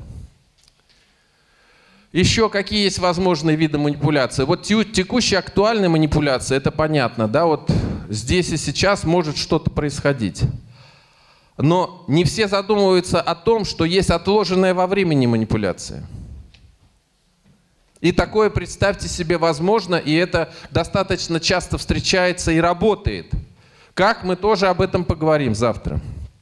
Еще какие есть возможные виды манипуляции? Вот текущая актуальная манипуляция, это понятно, да, вот здесь и сейчас может что-то происходить. Но не все задумываются о том, что есть отложенная во времени манипуляция. И такое, представьте себе, возможно, и это достаточно часто встречается и работает. Как, мы тоже об этом поговорим завтра.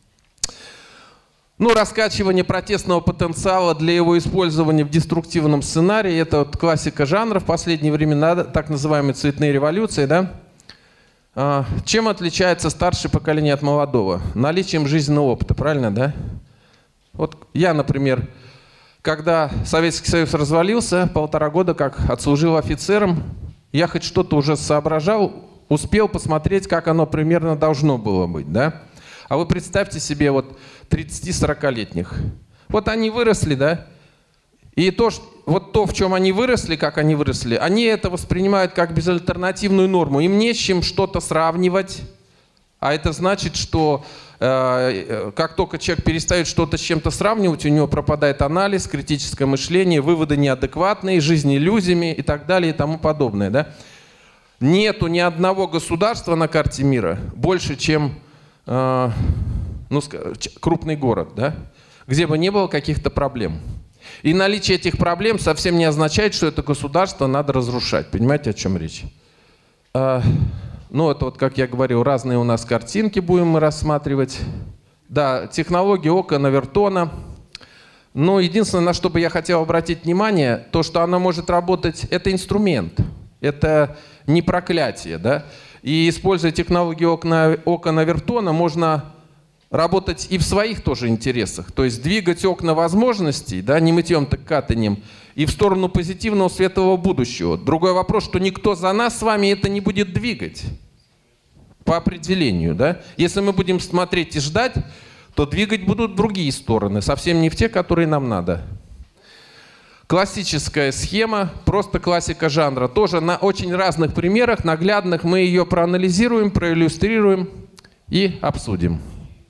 Ну, раскачивание протестного потенциала для его использования в деструктивном сценарии. Это вот классика жанра в последние времена, так называемые цветные революции, да? Чем отличается старшее поколение от молодого? Наличием жизненного опыта, правильно, да? Вот я, например, когда Советский Союз развалился, 1,5 года как отслужил офицером, я хоть что-то уже соображал, успел посмотреть, как оно примерно должно было быть, да? А вы представьте себе вот 30-40-летних. Вот они выросли, да? И вот то, в чем они выросли, как они выросли, они это воспринимают как безальтернативную норму. Им не с чем что-то сравнивать. А это значит, что как только человек перестает что-то с чем-то сравнивать, у него пропадает анализ, критическое мышление, выводы неадекватные, жизнь иллюзиями и так далее и тому подобное, да? Нету ни одного государства на карте мира больше, чем крупный город, да? Где бы не было каких-то проблем. И наличие этих проблем совсем не означает, что это государство надо разрушать. Понимаете, о чем речь? Ну, это вот, как я говорил, разные у нас картинки будем мы рассматривать. Да, технология Окана Вертона. Но единственное, на что бы я хотел обратить внимание, то, что она может работать, это инструмент. Это не проклятие, да? И используя технологию Окана Вертона, можно работать и в своих тоже интересах. То есть двигать окна возможностей, да, не мытьем, так катаньем, и в сторону позитивного светлого будущего. Другой вопрос, что никто за нас с вами это не будет двигать. По определению, да? Если мы будем смотреть и ждать, то двигать будут другие стороны, совсем не в те, которые нам надо. Классическая схема, просто классика жанра. Тоже на очень разных примерах, наглядных, мы ее проанализируем, проиллюстрируем и обсудим.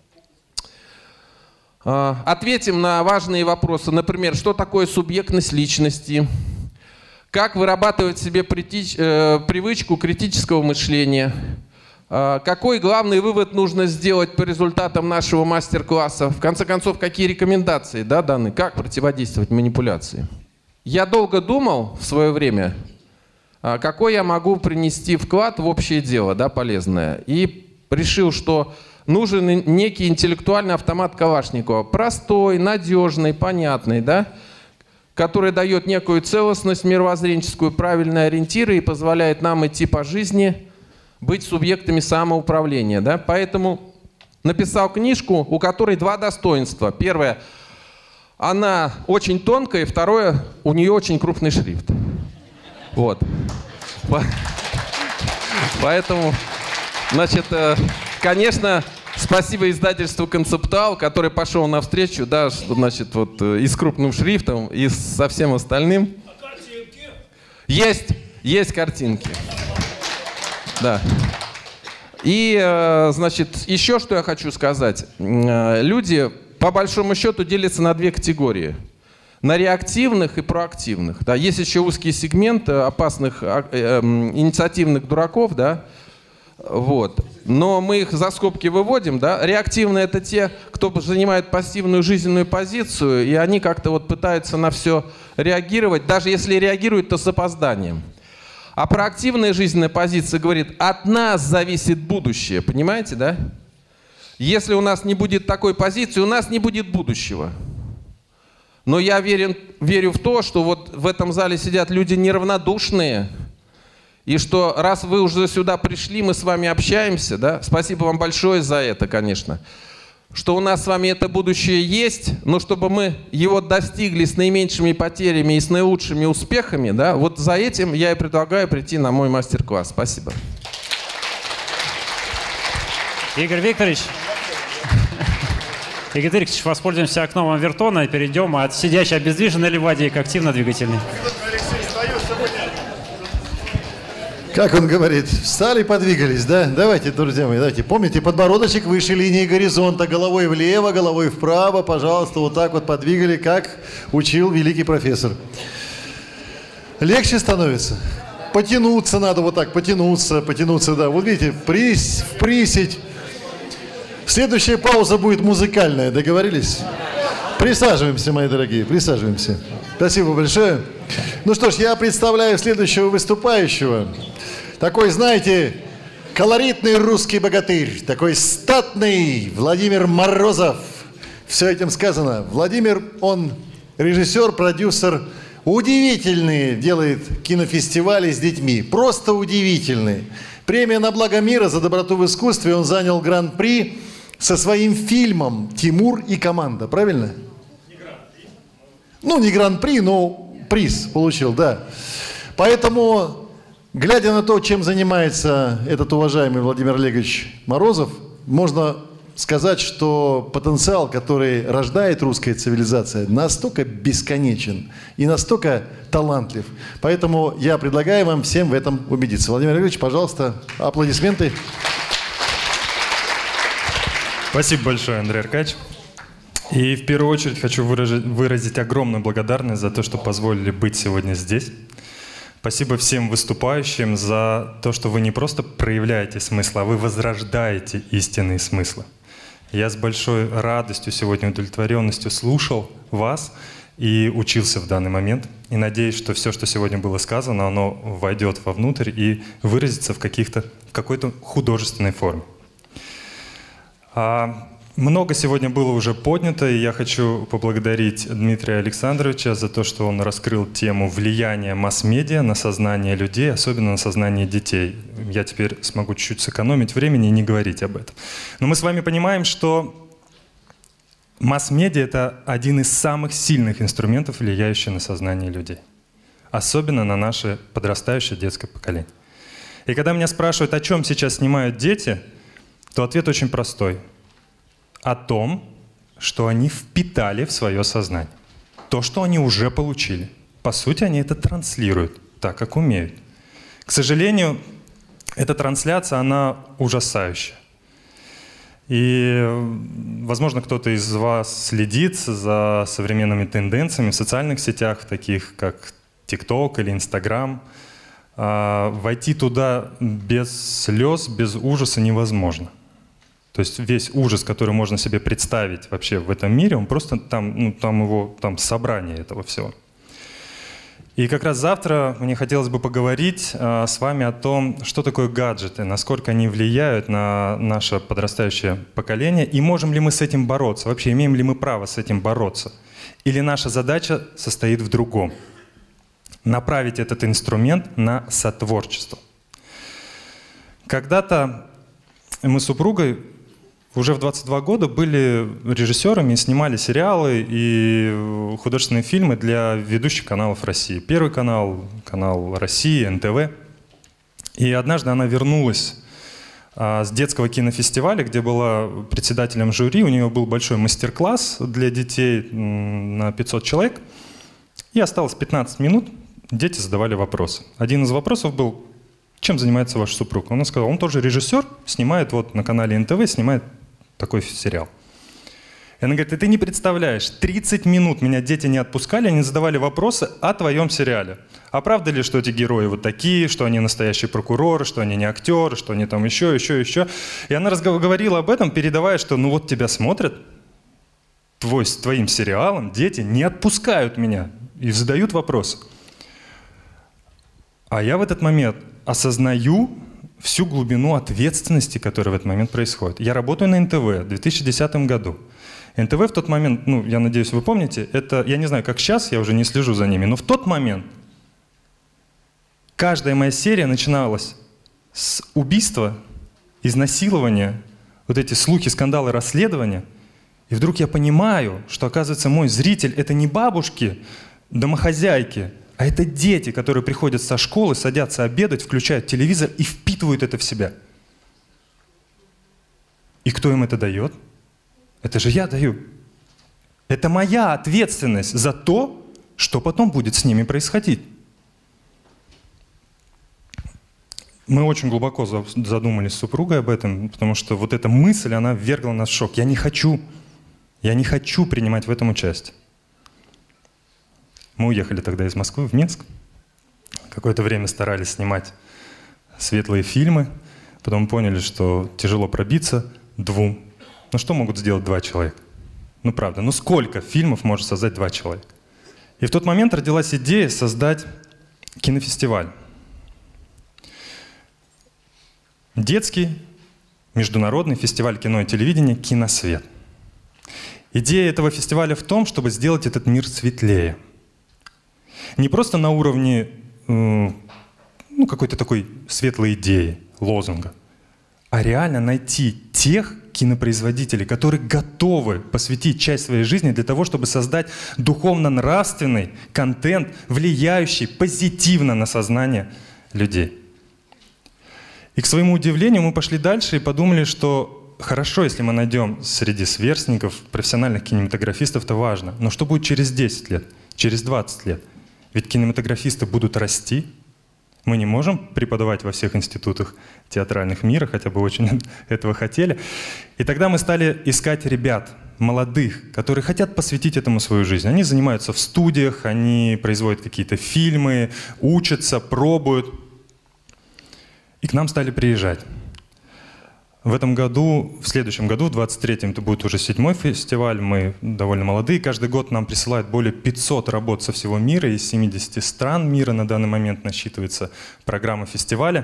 Ответим на важные вопросы. Например, что такое субъектность личности? Как вырабатывать в себе привычку критического мышления? Какой главный вывод нужно сделать по результатам нашего мастер-класса? В конце концов, какие рекомендации, да, даны? Как противодействовать манипуляции? Я долго думал в свое время, какой я могу принести вклад в общее дело, да, полезное. И решил, что нужен некий интеллектуальный автомат Калашникова. Простой, надежный, понятный, да, который дает некую целостность мировоззренческую, правильные ориентиры и позволяет нам идти по жизни, быть субъектами самоуправления. Да? Поэтому написал книжку, у которой 2 достоинства. Первое, она очень тонкая, и второе, у нее очень крупный шрифт. Вот. Поэтому, значит, конечно, спасибо издательству «Концептуал», который пошел навстречу, да, что, значит, вот и с крупным шрифтом, и со всем остальным. А картинки? Есть картинки. Да. И, значит, еще что я хочу сказать. Люди, по большому счету, делятся на две категории. На реактивных и проактивных. Да. Есть еще узкий сегмент опасных инициативных дураков, да. Вот. Но мы их за скобки выводим. Да. Реактивные — это те, кто занимает пассивную жизненную позицию, и они как-то вот пытаются на все реагировать, даже если реагируют, то с опозданием. А проактивная жизненная позиция говорит: от нас зависит будущее. Понимаете, да? Если у нас не будет такой позиции, у нас не будет будущего. Но я верю в то, что вот в этом зале сидят люди неравнодушные, и что раз вы уже сюда пришли, мы с вами общаемся, да? Спасибо вам большое за это, конечно. Что у нас с вами это будущее есть, но чтобы мы его достигли с наименьшими потерями и с наилучшими успехами, да, вот за этим я и предлагаю прийти на мой мастер-класс. Спасибо. Игорь Викторович, воспользуемся окном Авертона и перейдем от сидящей обездвиженной ливадии к активно-двигательной. Как он говорит, встали, подвигались, да? Давайте, друзья мои, давайте. Помните, подбородочек выше линии горизонта, головой влево, головой вправо, пожалуйста, вот так вот подвигали, как учил великий профессор. Легче становится. Потянуться надо вот так, потянуться, да. Вот видите, присесть. Следующая пауза будет музыкальная, договорились? Присаживаемся, мои дорогие, присаживаемся. Спасибо большое. Ну что ж, я представляю следующего выступающего. Такой, знаете, колоритный русский богатырь, такой статный Владимир Морозов. Все этим сказано. Владимир, он режиссер, продюсер, удивительные делает кинофестивали с детьми. Просто удивительные. Премия на благо мира за доброту в искусстве. Он занял гран-при со своим фильмом «Тимур и команда». Правильно? Ну, не гран-при, но приз получил, да. Поэтому, глядя на то, чем занимается этот уважаемый Владимир Олегович Морозов, можно сказать, что потенциал, который рождает русская цивилизация, настолько бесконечен и настолько талантлив. Поэтому я предлагаю вам всем в этом убедиться. Владимир Олегович, пожалуйста, аплодисменты. Спасибо большое, Андрей Аркадьевич. И в первую очередь хочу выразить огромную благодарность за то, что позволили быть сегодня здесь. Спасибо всем выступающим за то, что вы не просто проявляете смысл, а вы возрождаете истинные смыслы. Я с большой радостью сегодня, удовлетворенностью слушал вас и учился в данный момент. И надеюсь, что все, что сегодня было сказано, оно войдет вовнутрь и выразится в какой-то художественной форме. Много сегодня было уже поднято, и я хочу поблагодарить Дмитрия Александровича за то, что он раскрыл тему влияния масс-медиа на сознание людей, особенно на сознание детей. Я теперь смогу чуть-чуть сэкономить времени и не говорить об этом. Но мы с вами понимаем, что масс-медиа — это один из самых сильных инструментов, влияющих на сознание людей. Особенно на наше подрастающее детское поколение. И когда меня спрашивают, о чем сейчас снимают дети, то ответ очень простой. О том, что они впитали в свое сознание. То, что они уже получили. По сути, они это транслируют так, как умеют. К сожалению, эта трансляция, она ужасающая. И, возможно, кто-то из вас следит за современными тенденциями в социальных сетях, таких как TikTok или Instagram. Войти туда без слез, без ужаса невозможно. То есть весь ужас, который можно себе представить вообще в этом мире, он просто там собрание этого всего. И как раз завтра мне хотелось бы поговорить с вами о том, что такое гаджеты, насколько они влияют на наше подрастающее поколение, и можем ли мы с этим бороться, вообще имеем ли мы право с этим бороться. Или наша задача состоит в другом. Направить этот инструмент на сотворчество. Когда-то мы с супругой уже в 22 года были режиссерами, снимали сериалы и художественные фильмы для ведущих каналов России. Первый канал, канал России, НТВ. И однажды она вернулась с детского кинофестиваля, где была председателем жюри. У нее был большой мастер-класс для детей на 500 человек. И осталось 15 минут, дети задавали вопросы. Один из вопросов был: чем занимается ваш супруг? Он сказал, он тоже режиссер, снимает вот на канале НТВ, снимает такой сериал. И она говорит, ты не представляешь, 30 минут меня дети не отпускали, они задавали вопросы о твоем сериале. А правда ли, что эти герои вот такие, что они настоящие прокуроры, что они не актеры, что они там еще. И она говорила об этом, передавая, что ну вот тебя смотрят, твоим сериалом дети не отпускают меня и задают вопросы. А я в этот момент осознаю всю глубину ответственности, которая в этот момент происходит. Я работаю на НТВ в 2010 году. НТВ в тот момент, ну, я надеюсь, вы помните, это, я не знаю, как сейчас, я уже не слежу за ними, но в тот момент каждая моя серия начиналась с убийства, изнасилования, вот эти слухи, скандалы, расследования. И вдруг я понимаю, что, оказывается, мой зритель — это не бабушки, домохозяйки, а это дети, которые приходят со школы, садятся обедать, включают телевизор и впитывают это в себя. И кто им это дает? Это же я даю. Это моя ответственность за то, что потом будет с ними происходить. Мы очень глубоко задумались с супругой об этом, потому что вот эта мысль, она ввергла нас в шок. Я не хочу принимать в этом участие. Мы уехали тогда из Москвы в Минск. Какое-то время старались снимать светлые фильмы. Потом поняли, что тяжело пробиться двум. Ну что могут сделать два человека? Ну правда, ну сколько фильмов может создать два человека? И в тот момент родилась идея создать кинофестиваль. Детский международный фестиваль кино и телевидения «Киносвет». Идея этого фестиваля в том, чтобы сделать этот мир светлее. Не просто на уровне какой-то такой светлой идеи, лозунга, а реально найти тех кинопроизводителей, которые готовы посвятить часть своей жизни для того, чтобы создать духовно-нравственный контент, влияющий позитивно на сознание людей. И к своему удивлению мы пошли дальше и подумали, что хорошо, если мы найдем среди сверстников, профессиональных кинематографистов, это важно. Но что будет через 10 лет, через 20 лет? Ведь кинематографисты будут расти. Мы не можем преподавать во всех институтах театральных мира, хотя бы очень этого хотели. И тогда мы стали искать ребят, молодых, которые хотят посвятить этому свою жизнь. Они занимаются в студиях, они производят какие-то фильмы, учатся, пробуют. И к нам стали приезжать. В этом году, в следующем году, в 23-м, это будет уже 7-й фестиваль, мы довольно молодые. Каждый год нам присылают более 500 работ со всего мира, из 70 стран мира на данный момент насчитывается программа фестиваля.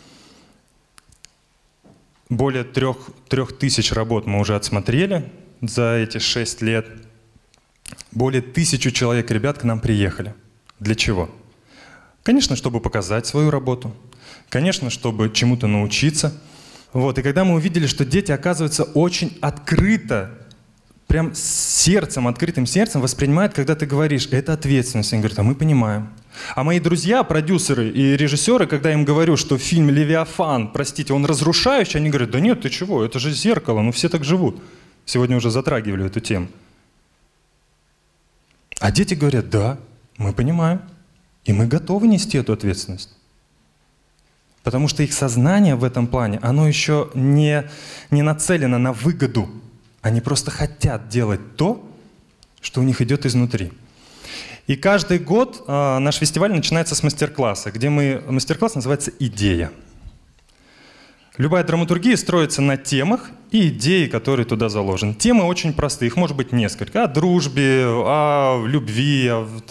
Более 3000 работ мы уже отсмотрели за эти 6 лет. Более 1000 человек, ребят, к нам приехали. Для чего? Конечно, чтобы показать свою работу. Конечно, чтобы чему-то научиться. Вот. И когда мы увидели, что дети, оказывается, очень открыто, прям сердцем, открытым сердцем воспринимают, когда ты говоришь, это ответственность. Они говорят, а мы понимаем. А мои друзья, продюсеры и режиссеры, когда я им говорю, что фильм «Левиафан», простите, он разрушающий, они говорят, да нет, ты чего, это же зеркало, ну все так живут. Сегодня уже затрагивали эту тему. А дети говорят, да, мы понимаем, и мы готовы нести эту ответственность. Потому что их сознание в этом плане, оно еще не нацелено на выгоду. Они просто хотят делать то, что у них идет изнутри. И каждый год наш фестиваль начинается с мастер-класса, мастер-класс называется «Идея». Любая драматургия строится на темах и идеи, которые туда заложены. Темы очень простые, их может быть несколько. О дружбе, о любви,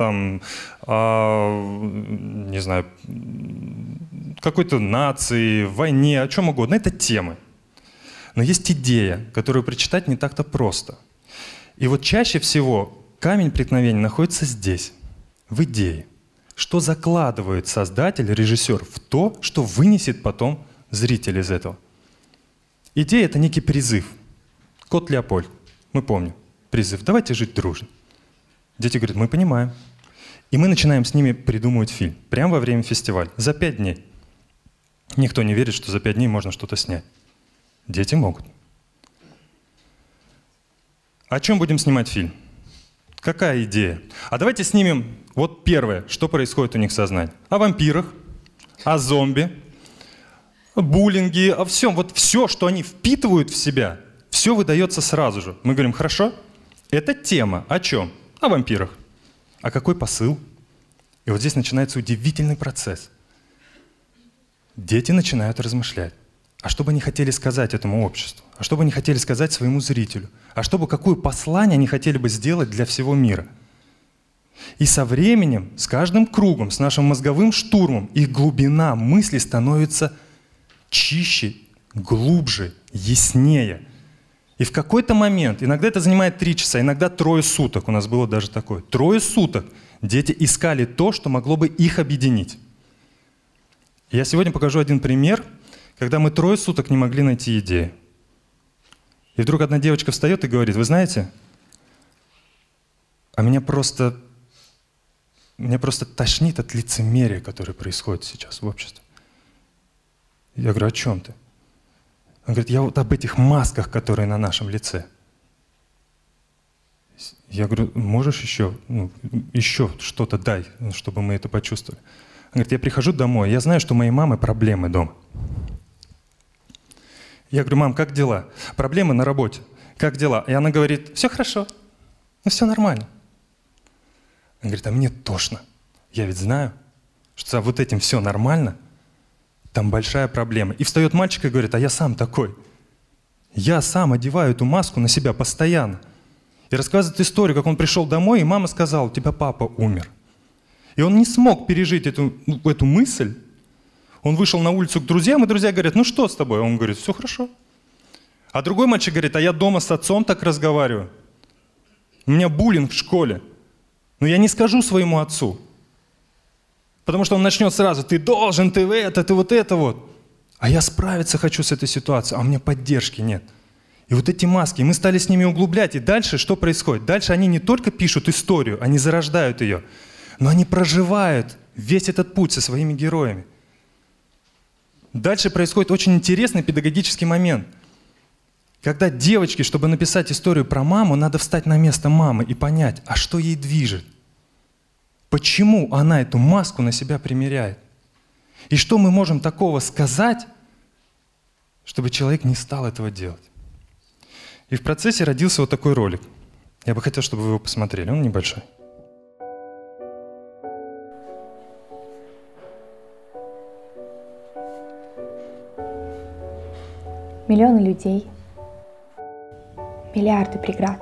не знаю, какой-то нации, войне, о чем угодно. Это темы. Но есть идея, которую прочитать не так-то просто. И вот чаще всего камень преткновения находится здесь, в идее. Что закладывает создатель, режиссер в то, что вынесет потом зритель из этого. Идея — это некий призыв. Кот Леопольд, мы помним, призыв «давайте жить дружно». Дети говорят, мы понимаем. И мы начинаем с ними придумывать фильм. Прямо во время фестиваля. За 5 дней. Никто не верит, что за 5 дней можно что-то снять. Дети могут. О чем будем снимать фильм? Какая идея? А давайте снимем вот первое, что происходит у них в сознании. О вампирах, о зомби, буллинге, о всем. Вот все, что они впитывают в себя, все выдается сразу же. Мы говорим, хорошо, это тема. О чем? О вампирах. А какой посыл? И вот здесь начинается удивительный процесс. Дети начинают размышлять. А что бы они хотели сказать этому обществу? А что бы они хотели сказать своему зрителю? А какое послание они хотели бы сделать для всего мира? И со временем, с каждым кругом, с нашим мозговым штурмом, их глубина мысли становится чище, глубже, яснее. И в какой-то момент, иногда это занимает 3 часа, иногда 3 суток, у нас было даже такое, 3 суток дети искали то, что могло бы их объединить. Я сегодня покажу один пример, когда мы 3 суток не могли найти идею. И вдруг одна девочка встает и говорит, вы знаете, а меня просто тошнит от лицемерия, которое происходит сейчас в обществе. Я говорю, о чем ты? Он говорит, я вот об этих масках, которые на нашем лице. Я говорю, можешь еще что-то дай, чтобы мы это почувствовали. Он говорит, я прихожу домой, я знаю, что у моей мамы проблемы дома. Я говорю, мам, как дела? Проблемы на работе. Как дела? И она говорит, все хорошо, все нормально. Он говорит, а мне тошно. Я ведь знаю, что за вот этим все нормально, там большая проблема. И встает мальчик и говорит, а я сам такой. Я сам одеваю эту маску на себя постоянно. И рассказывает историю, как он пришел домой, и мама сказала, у тебя папа умер. И он не смог пережить эту мысль. Он вышел на улицу к друзьям, и друзья говорят, ну что с тобой? Он говорит, все хорошо. А другой мальчик говорит, а я дома с отцом так разговариваю. У меня буллинг в школе. Но я не скажу своему отцу. Потому что он начнет сразу, ты должен, ты вот это вот. А я справиться хочу с этой ситуацией, а у меня поддержки нет. И вот эти маски, мы стали с ними углублять. И дальше что происходит? Дальше они не только пишут историю, они зарождают ее, но они проживают весь этот путь со своими героями. Дальше происходит очень интересный педагогический момент. Когда девочке, чтобы написать историю про маму, надо встать на место мамы и понять, а что ей движет? Почему она эту маску на себя примеряет? И что мы можем такого сказать, чтобы человек не стал этого делать? И в процессе родился вот такой ролик. Я бы хотел, чтобы вы его посмотрели. Он небольшой. Миллионы людей, миллиарды преград,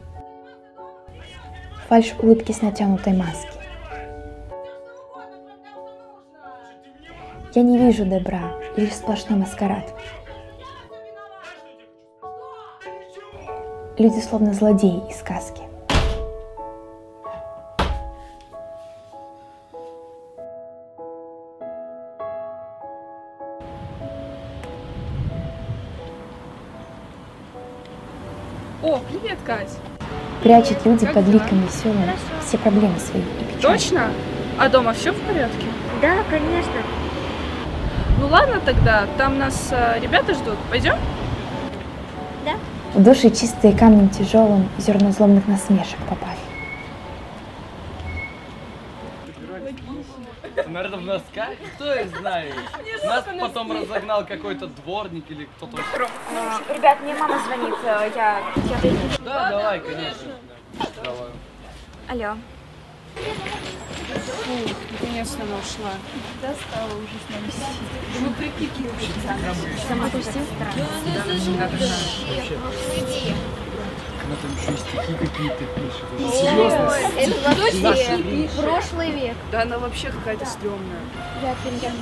фальшь улыбки с натянутой маски. Я не вижу добра, лишь сплошной маскарад. Люди словно злодеи из сказки. О, привет, Кать. Прячут люди под ликом веселым все проблемы свои и печали. Точно? А дома все в порядке? Да, конечно. Ну ладно тогда, там нас ребята ждут. Пойдем? Да. В души чистые камнем тяжелым зерна злобных насмешек попали. Наверное, в носках? Кто их знает? Нас потом разогнал какой-то дворник или кто-то. Ребят, мне мама звонит, я... Да, давай, конечно. Давай. Алло. Фу, наконец-то она ушла. Достала уже с нами сидеть. Ну прикинь, вообще. Сама пусти? Она там еще и стихи какие-то пишет. Серьезно? Это вообще прошлый век. Да она вообще какая-то стрёмная. Я понимаю.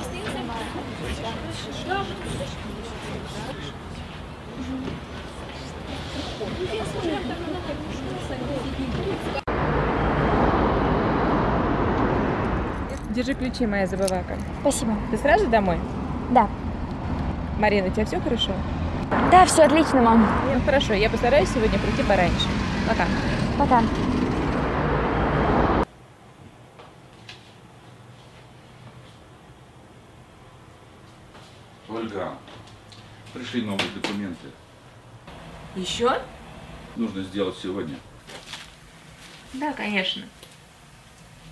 Держи ключи, моя забывака. Спасибо. Ты сразу домой? Да. Марина, у тебя все хорошо? Да, все отлично, мам. Ну хорошо, я постараюсь сегодня прийти пораньше. Пока. Пока. Ольга, пришли новые документы. Еще? Нужно сделать сегодня. Да, конечно.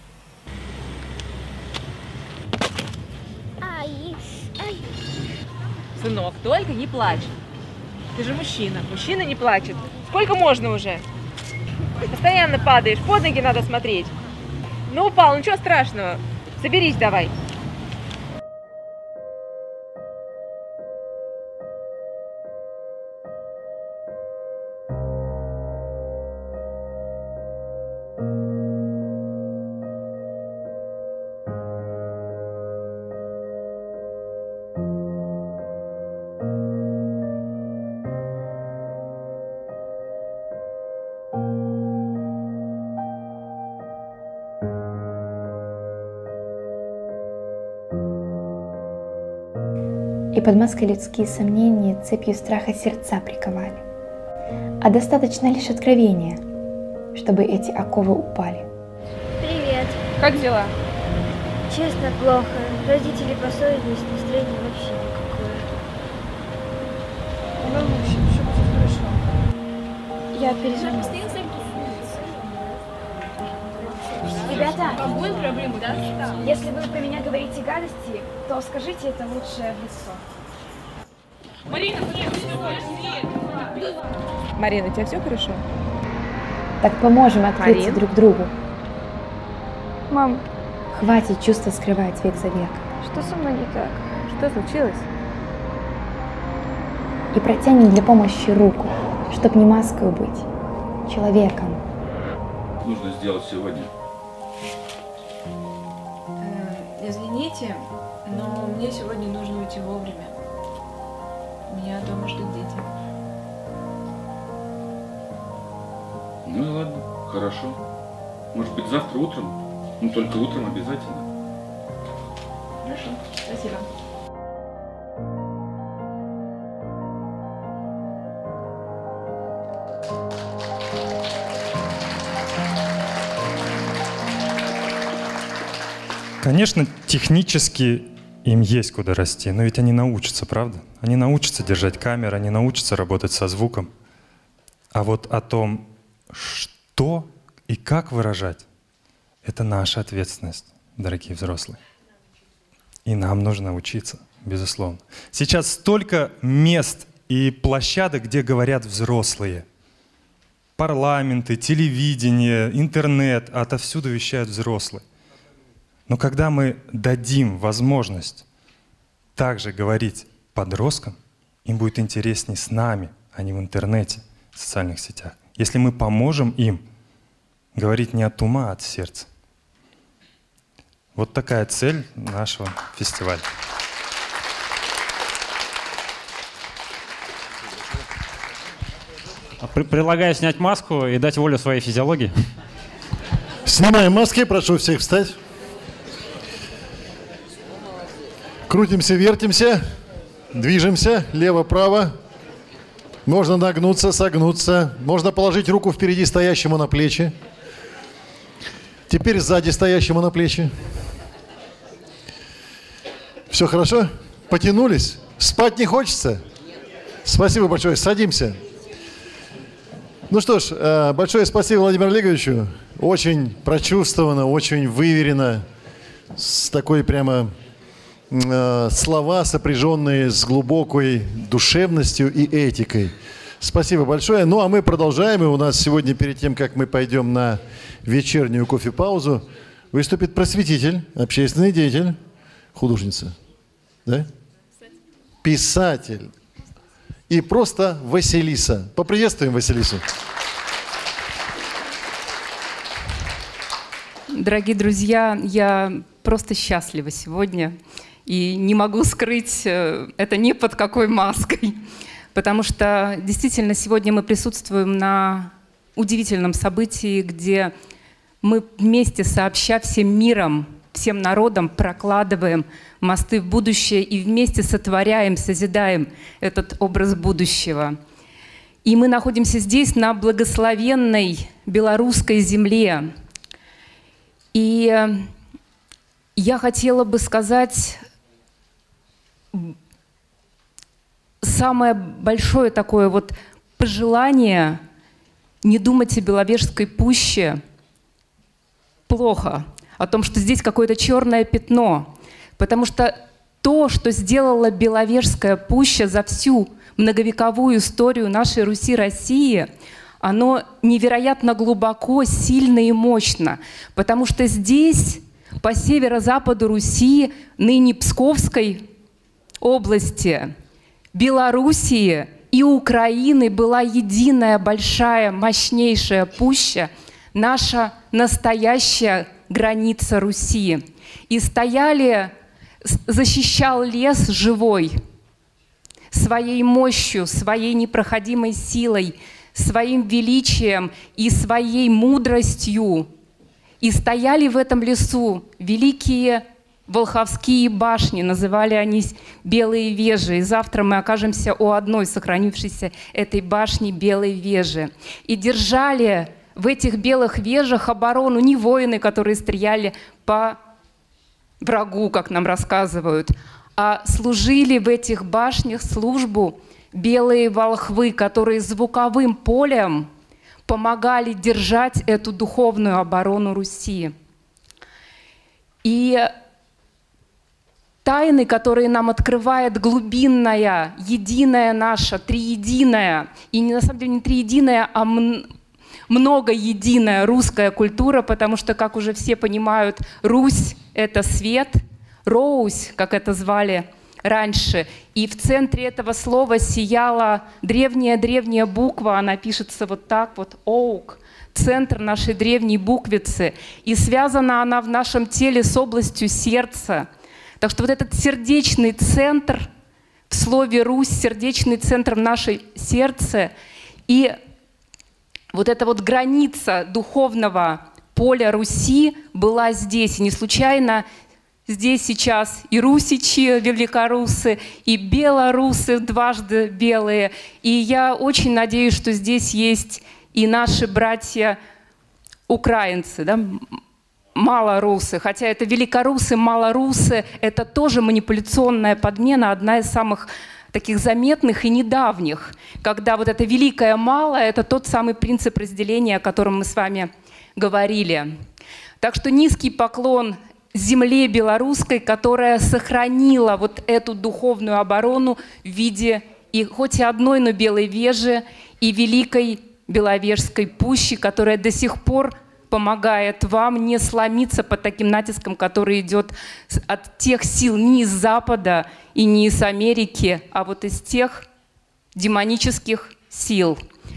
Ай, ай. Сынок, только не плачь. Ты же мужчина. Мужчина не плачет. Сколько можно уже? Постоянно падаешь. Под ноги надо смотреть. Ну, упал, ничего страшного. Соберись давай. И под маской людские сомнения цепью страха сердца приковали. А достаточно лишь откровения, чтобы эти оковы упали. Привет. Как дела? Честно, плохо. Родители поссорились, настроение вообще никакое. Не волнуйся, все будет хорошо. Я перезвоню. Ребята, Будут проблемы, да? если вы про меня говорите гадости, то скажите это лучше в лицо. Марина, Марина, у тебя все хорошо? Так поможем открыться Марин? друг другу. Мам, Хватит чувства скрывать век за веком. что со мной не так? Что случилось? И протянем для помощи руку, чтоб не маской быть, человеком. Нужно сделать сегодня. Извините, но мне сегодня нужно уйти вовремя. Меня дома ждут дети. Ну и ладно, хорошо. Может быть, завтра утром? Ну, только утром обязательно. Хорошо, спасибо. Конечно, технически им есть куда расти, но ведь они научатся, правда? Они научатся держать камеру, они научатся работать со звуком. А вот о том, что и как выражать, это наша ответственность, дорогие взрослые. И нам нужно учиться, безусловно. Сейчас столько мест и площадок, где говорят взрослые. Парламенты, телевидение, интернет, отовсюду вещают взрослые. Но когда мы дадим возможность также говорить подросткам, им будет интереснее с нами, а не в интернете, в социальных сетях. Если мы поможем им говорить не от ума, а от сердца. Вот такая цель нашего фестиваля. Предлагаю снять маску и дать волю своей физиологии. Снимаем маски, прошу всех встать. Крутимся, вертимся, движемся, лево-право. Можно нагнуться, согнуться. Можно положить руку впереди стоящему на плечи. Теперь сзади стоящему на плечи. Все хорошо? Потянулись? Спать не хочется? Спасибо большое. Садимся. Ну что ж, большое спасибо Владимиру Олеговичу. Очень прочувствовано, очень выверено. С такой прямо слова, сопряженные с глубокой душевностью и этикой. Спасибо большое. Ну, а мы продолжаем. И у нас сегодня, перед тем, как мы пойдем на вечернюю кофе-паузу, выступит просветитель, общественный деятель, художница. Да? Писатель. И просто Василиса. Поприветствуем Василису. Дорогие друзья, я просто счастлива сегодня. И не могу скрыть это ни под какой маской. Потому что действительно сегодня мы присутствуем на удивительном событии, где мы вместе сообща всем миром, всем народам прокладываем мосты в будущее и вместе сотворяем, созидаем этот образ будущего. И мы находимся здесь, на благословенной белорусской земле. И я хотела бы сказать самое большое такое вот пожелание не думать о Беловежской пуще плохо, о том, что здесь какое-то черное пятно, потому что то, что сделала Беловежская пуща за всю многовековую историю нашей Руси, России, оно невероятно глубоко, сильно и мощно, потому что здесь, по северо-западу Руси, ныне Псковской области, Белоруссии и Украины была единая большая, мощнейшая пуща, наша настоящая граница Руси. И защищал лес живой, своей мощью, своей непроходимой силой, своим величием и своей мудростью. И стояли в этом лесу великие волховские башни, называли они Белые Вежи. И завтра мы окажемся у одной сохранившейся этой башни Белой Вежи. И держали в этих белых вежах оборону не воины, которые стреляли по врагу, как нам рассказывают, а служили в этих башнях службу белые волхвы, которые звуковым полем помогали держать эту духовную оборону Руси. И тайны, которые нам открывает глубинная, единая наша, триединая, и на самом деле не триединая, а многоединая русская культура, потому что, как уже все понимают, Русь — это свет, Роусь, как это звали раньше, и в центре этого слова сияла древняя буква, она пишется вот так вот, «Оук», центр нашей древней буквицы, и связана она в нашем теле с областью сердца. Так что вот этот сердечный центр в слове «Русь», сердечный центр в нашей сердце, и вот эта вот граница духовного поля Руси была здесь. И не случайно здесь сейчас и русичи, великорусы, и белорусы, дважды белые. И я очень надеюсь, что здесь есть и наши братья-украинцы, да? Малорусы. Хотя это великорусы, малорусы, это тоже манипуляционная подмена, одна из самых таких заметных и недавних, когда вот это великое малое — это тот самый принцип разделения, о котором мы с вами говорили. Так что низкий поклон земле белорусской, которая сохранила вот эту духовную оборону в виде и хоть и одной, но Белой Вежи, и великой Беловежской пущи, которая до сих пор помогает вам не сломиться под таким натиском, который идет от тех сил не из Запада и не из Америки, а вот из тех демонических сил.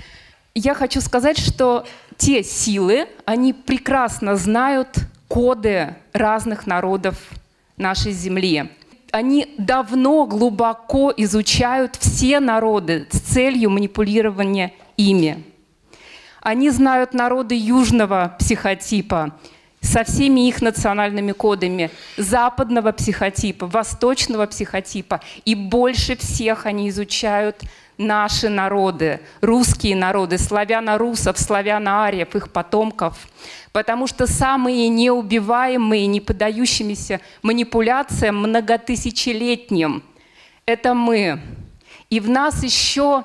Я хочу сказать, что те силы, они прекрасно знают коды разных народов нашей земли. Они давно глубоко изучают все народы с целью манипулирования ими. Они знают народы южного психотипа со всеми их национальными кодами, западного психотипа, восточного психотипа. И больше всех они изучают наши народы, русские народы, славяно-русов, славяно-ариев, их потомков. Потому что самые неубиваемые, не поддающимися манипуляциям многотысячелетним — это мы. И в нас еще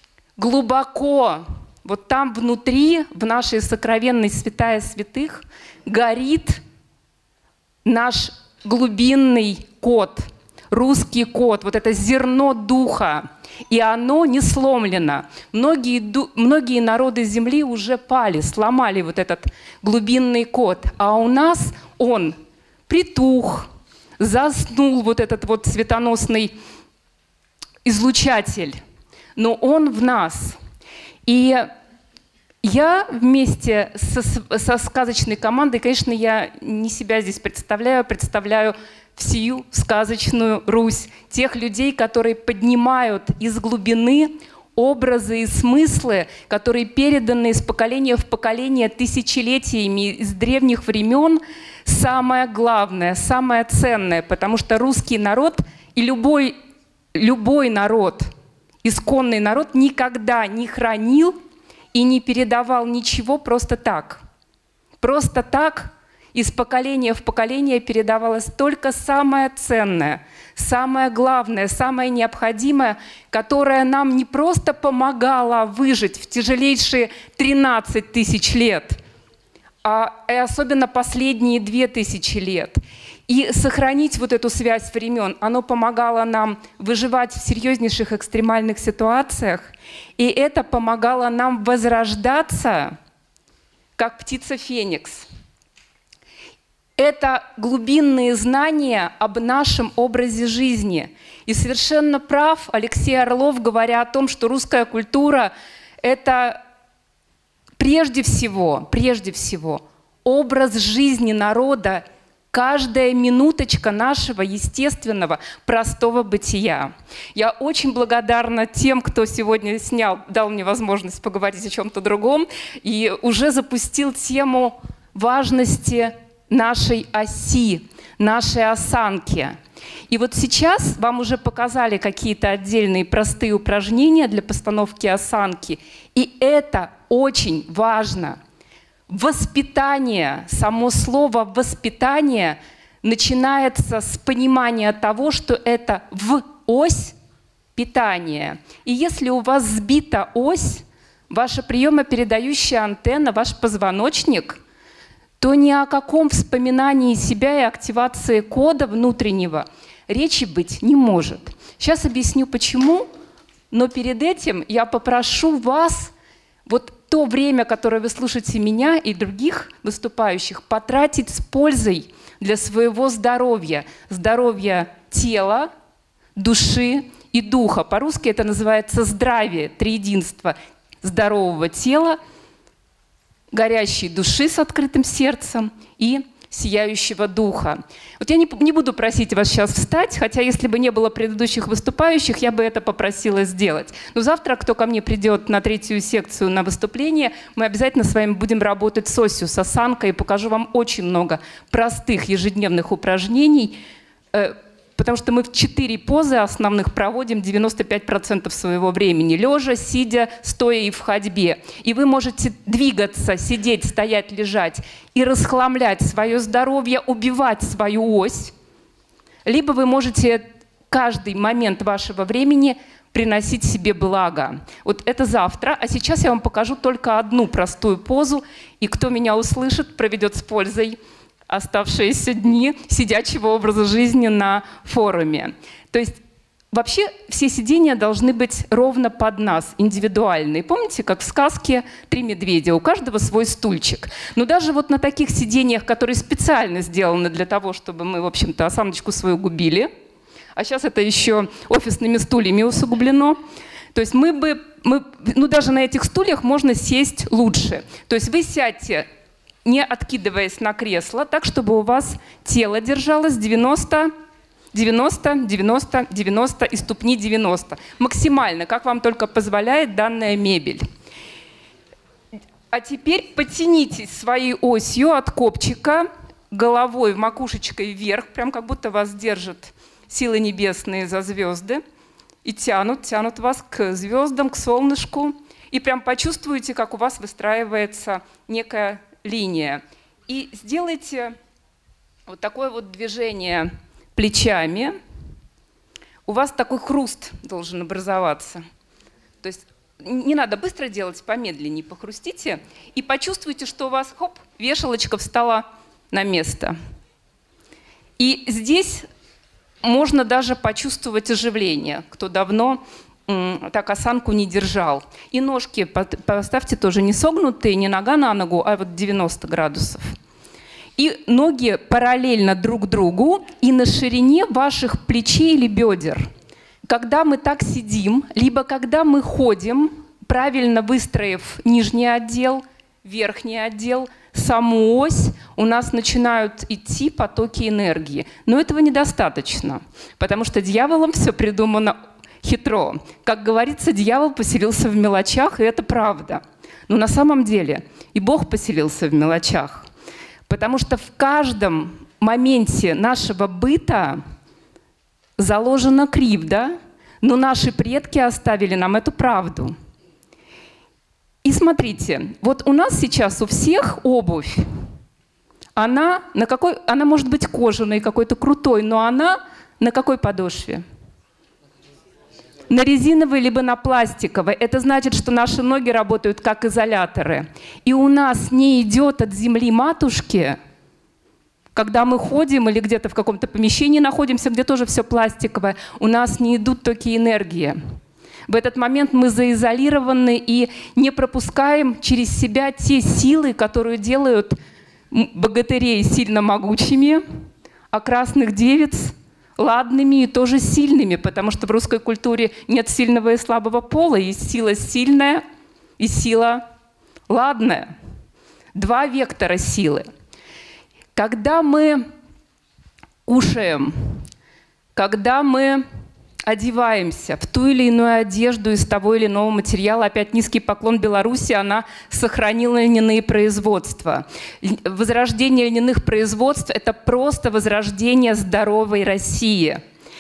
глубоко, вот там внутри, в нашей сокровенной святая святых, горит наш глубинный код, русский код, вот это зерно духа. И оно не сломлено. Многие народы Земли уже пали, сломали вот этот глубинный код. А у нас он притух, заснул вот этот вот светоносный излучатель. Но он в нас. И я вместе со сказочной командой, конечно, я не себя здесь представляю всю сказочную Русь, тех людей, которые поднимают из глубины образы и смыслы, которые переданы из поколения в поколение тысячелетиями, из древних времен, самое главное, самое ценное, потому что русский народ и любой народ, исконный народ, никогда не хранил и не передавал ничего просто так. Просто так из поколения в поколение передавалось только самое ценное, самое главное, самое необходимое, которое нам не просто помогало выжить в тяжелейшие 13 тысяч лет, а и особенно последние 2000 лет. И сохранить вот эту связь времен, оно помогало нам выживать в серьезнейших экстремальных ситуациях, и это помогало нам возрождаться, как птица Феникс. Это глубинные знания об нашем образе жизни. И совершенно прав Алексей Орлов, говоря о том, что русская культура — это прежде всего образ жизни народа, каждая минуточка нашего естественного, простого бытия. Я очень благодарна тем, кто сегодня дал мне возможность поговорить о чем-то другом и уже запустил тему важности нашей оси, нашей осанки. И вот сейчас вам уже показали какие-то отдельные простые упражнения для постановки осанки. И это очень важно. Воспитание, само слово «воспитание» начинается с понимания того, что это в ось питания. И если у вас сбита ось, ваша приемопередающая антенна, ваш позвоночник, то ни о каком вспоминании себя и активации кода внутреннего речи быть не может. Сейчас объясню почему, но перед этим я попрошу вас вот то время, которое вы слушаете меня и других выступающих, потратить с пользой для своего здоровья. Здоровья тела, души и духа. По-русски это называется здравие, триединство здорового тела, горящей души с открытым сердцем и сияющего духа. Вот я не буду просить вас сейчас встать, хотя если бы не было предыдущих выступающих, я бы это попросила сделать. Но завтра, кто ко мне придет на 3-ю секцию на выступление, мы обязательно с вами будем работать с осью, с осанкой, и покажу вам очень много простых ежедневных упражнений, потому что мы в 4 позы основных проводим 95% своего времени. Лежа, сидя, стоя и в ходьбе. И вы можете двигаться, сидеть, стоять, лежать и расхламлять свое здоровье, убивать свою ось. Либо вы можете каждый момент вашего времени приносить себе благо. Вот это завтра. А сейчас я вам покажу только одну простую позу. И кто меня услышит, проведет с пользой оставшиеся дни сидячего образа жизни на форуме. То есть вообще все сидения должны быть ровно под нас, индивидуальные. Помните, как в сказке «Три медведя», у каждого свой стульчик. Но даже вот на таких сидениях, которые специально сделаны для того, чтобы мы, в общем-то, осаночку свою губили, а сейчас это еще офисными стульями усугублено, то есть даже на этих стульях можно сесть лучше. То есть вы сядьте, не откидываясь на кресло, так, чтобы у вас тело держалось 90, 90, 90, 90 и ступни 90. Максимально, как вам только позволяет данная мебель. А теперь потянитесь своей осью от копчика, головой, макушечкой вверх, прям как будто вас держат силы небесные за звезды. И тянут вас к звездам, к солнышку. И прям почувствуете, как у вас выстраивается некая линия. И сделайте вот такое вот движение плечами. У вас такой хруст должен образоваться. То есть не надо быстро делать, помедленнее похрустите. И почувствуйте, что у вас, хоп, вешалочка встала на место. И здесь можно даже почувствовать оживление, кто давно так осанку не держал. И ножки поставьте тоже не согнутые, не нога на ногу, а вот 90 градусов. И ноги параллельно друг другу и на ширине ваших плечей или бедер. Когда мы так сидим, либо когда мы ходим, правильно выстроив нижний отдел, верхний отдел, саму ось, у нас начинают идти потоки энергии. Но этого недостаточно, потому что дьяволом все придумано хитро. Как говорится, дьявол поселился в мелочах, и это правда. Но на самом деле и Бог поселился в мелочах. Потому что в каждом моменте нашего быта заложена кривда, но наши предки оставили нам эту правду. И смотрите, вот у нас сейчас у всех обувь, она может быть кожаной, какой-то крутой, но она на какой подошве? На резиновой либо на пластиковой. Это значит, что наши ноги работают как изоляторы. И у нас не идет от земли матушки Когда мы ходим или где-то в каком-то помещении находимся, где тоже все пластиковое, у нас не идут токи энергии. В этот момент мы заизолированы и не пропускаем через себя те силы, которые делают богатырей сильно могучими, а красных девиц ладными и тоже сильными, потому что в русской культуре нет сильного и слабого пола, есть сила сильная и сила ладная. Два вектора силы. Когда мы кушаем, когда мы одеваемся в ту или иную одежду из того или иного материала, опять низкий поклон Беларуси, она сохранила льняные производства. Возрождение льняных производств – это просто возрождение здоровой России.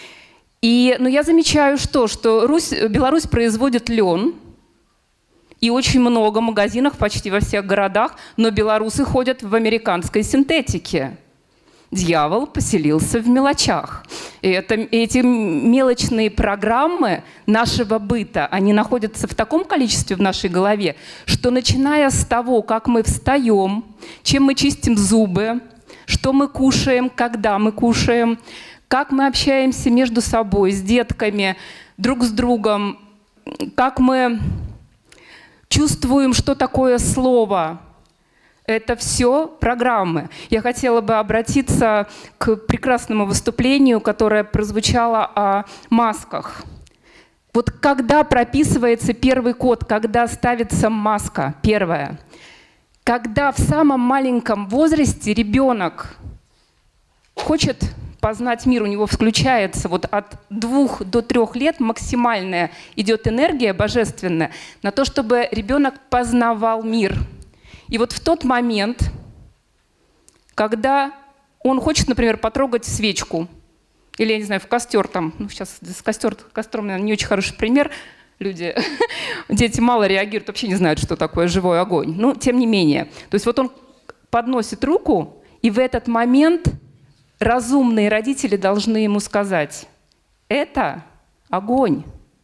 И я замечаю, что Беларусь производит лен, и очень много в магазинах, почти во всех городах, но белорусы ходят в американской синтетике. Дьявол поселился в мелочах. И эти мелочные программы нашего быта, они находятся в таком количестве в нашей голове, что начиная с того, как мы встаем, чем мы чистим зубы, что мы кушаем, когда мы кушаем, как мы общаемся между собой, с детками, друг с другом, как мы чувствуем, что такое слово. Это все программы. Я хотела бы обратиться к прекрасному выступлению, которое прозвучало о масках. Вот когда прописывается первый код, когда ставится маска, первая, когда в самом маленьком возрасте ребенок хочет познать мир, у него включается вот от 2 до 3 лет максимальная идет энергия божественная на то, чтобы ребенок познавал мир. И вот в тот момент, когда он хочет, например, потрогать свечку, или, я не знаю, в костер там, сейчас с костром, наверное, не очень хороший пример, дети мало реагируют, вообще не знают, что такое живой огонь. Но тем не менее. То есть вот он подносит руку, и в этот момент разумные родители должны ему сказать: это огонь.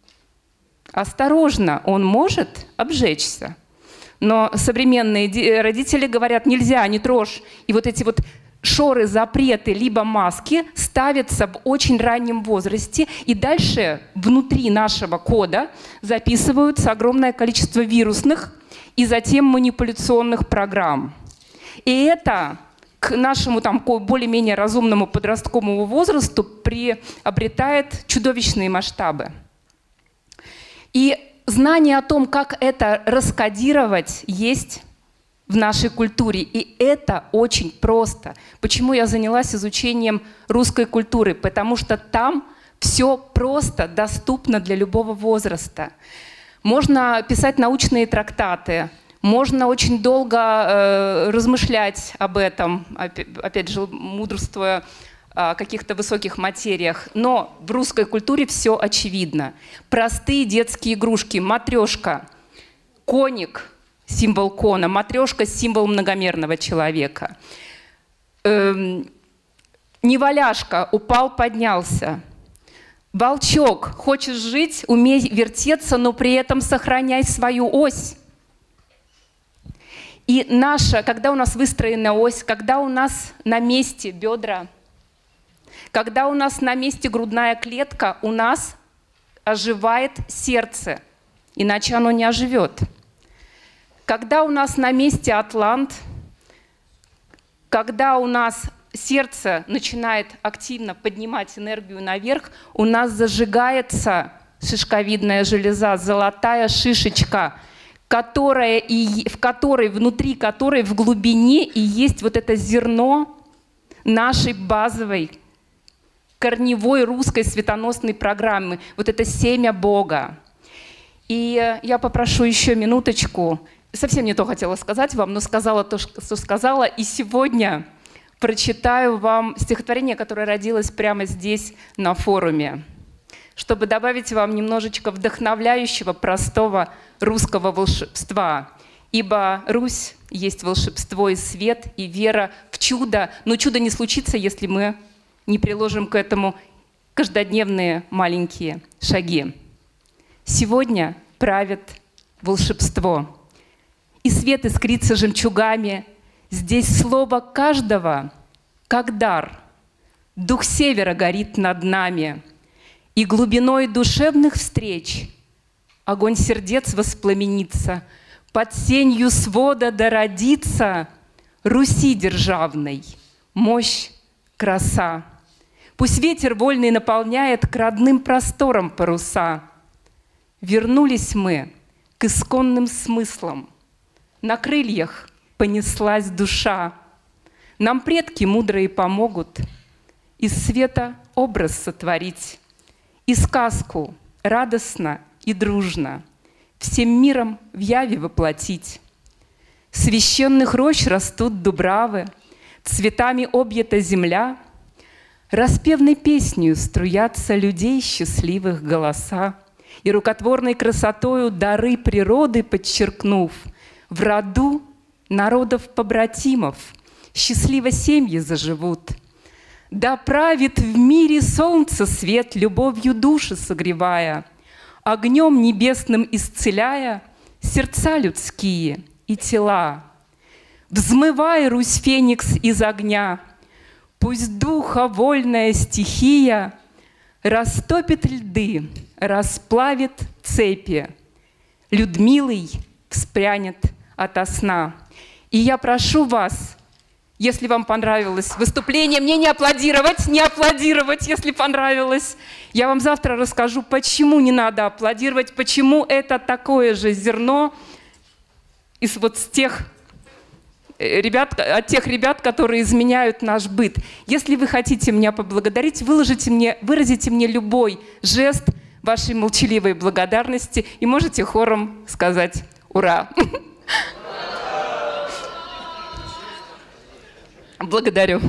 Осторожно, он может обжечься. Но современные родители говорят: нельзя, не трожь. И вот эти вот шоры, запреты, либо маски ставятся в очень раннем возрасте. И дальше внутри нашего кода записываются огромное количество вирусных и затем манипуляционных программ. И это к нашему более-менее разумному подростковому возрасту приобретает чудовищные масштабы. И знание о том, как это раскодировать, есть в нашей культуре. И это очень просто. Почему я занялась изучением русской культуры? Потому что там все просто доступно для любого возраста. Можно писать научные трактаты, можно очень долго размышлять об этом, опять же, мудрствуя о каких-то высоких материях. Но в русской культуре все очевидно. Простые детские игрушки, матрешка, коник – символ кона, матрешка – символ многомерного человека. Неваляшка – упал, поднялся. Волчок – хочешь жить, умей вертеться, но при этом сохраняй свою ось. И когда у нас выстроена ось, когда у нас на месте бедра, когда у нас на месте грудная клетка, у нас оживает сердце, иначе оно не оживет. Когда у нас на месте атлант, когда у нас сердце начинает активно поднимать энергию наверх, у нас зажигается шишковидная железа, золотая шишечка, внутри которой в глубине и есть вот это зерно нашей базовой корневой русской светоносной программы, вот это семя Бога. И я попрошу еще минуточку. Совсем не то хотела сказать вам, но сказала то, что сказала. И сегодня прочитаю вам стихотворение, которое родилось прямо здесь, на форуме, чтобы добавить вам немножечко вдохновляющего, простого русского волшебства. Ибо Русь есть волшебство и свет, и вера в чудо. Но чудо не случится, если мы не приложим к этому каждодневные маленькие шаги. Сегодня правит волшебство. И свет искрится жемчугами. Здесь слово каждого как дар, дух севера горит над нами, и глубиной душевных встреч огонь сердец воспламенится, под сенью свода дородится Руси державной мощь, краса. Пусть ветер вольный наполняет к родным просторам паруса. Вернулись мы к исконным смыслам. На крыльях понеслась душа. Нам предки мудрые помогут из света образ сотворить, и сказку радостно и дружно всем миром в яве воплотить. Священных рощ растут дубравы, цветами объята земля, распевной песнью струятся людей счастливых голоса, и рукотворной красотою дары природы подчеркнув, в роду народов-побратимов счастливо семьи заживут. Да правит в мире солнце свет, любовью души согревая, огнем небесным исцеляя сердца людские и тела. Взмывай, Русь, феникс из огня, пусть духа вольная стихия растопит льды, расплавит цепи, Людмилой вспрянет ото сна. И я прошу вас, если вам понравилось выступление, мне не аплодировать, если понравилось. Я вам завтра расскажу, почему не надо аплодировать, почему это такое же зерно из вот с тех ребят, от тех ребят, которые изменяют наш быт. Если вы хотите меня поблагодарить, выразите мне любой жест вашей молчаливой благодарности и можете хором сказать «Ура!». Благодарю.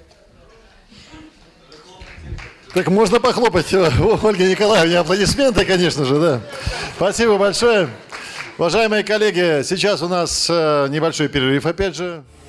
Так можно похлопать Ольге Николаевне. Аплодисменты, конечно же, да. Спасибо большое. Уважаемые коллеги, сейчас у нас небольшой перерыв, опять же.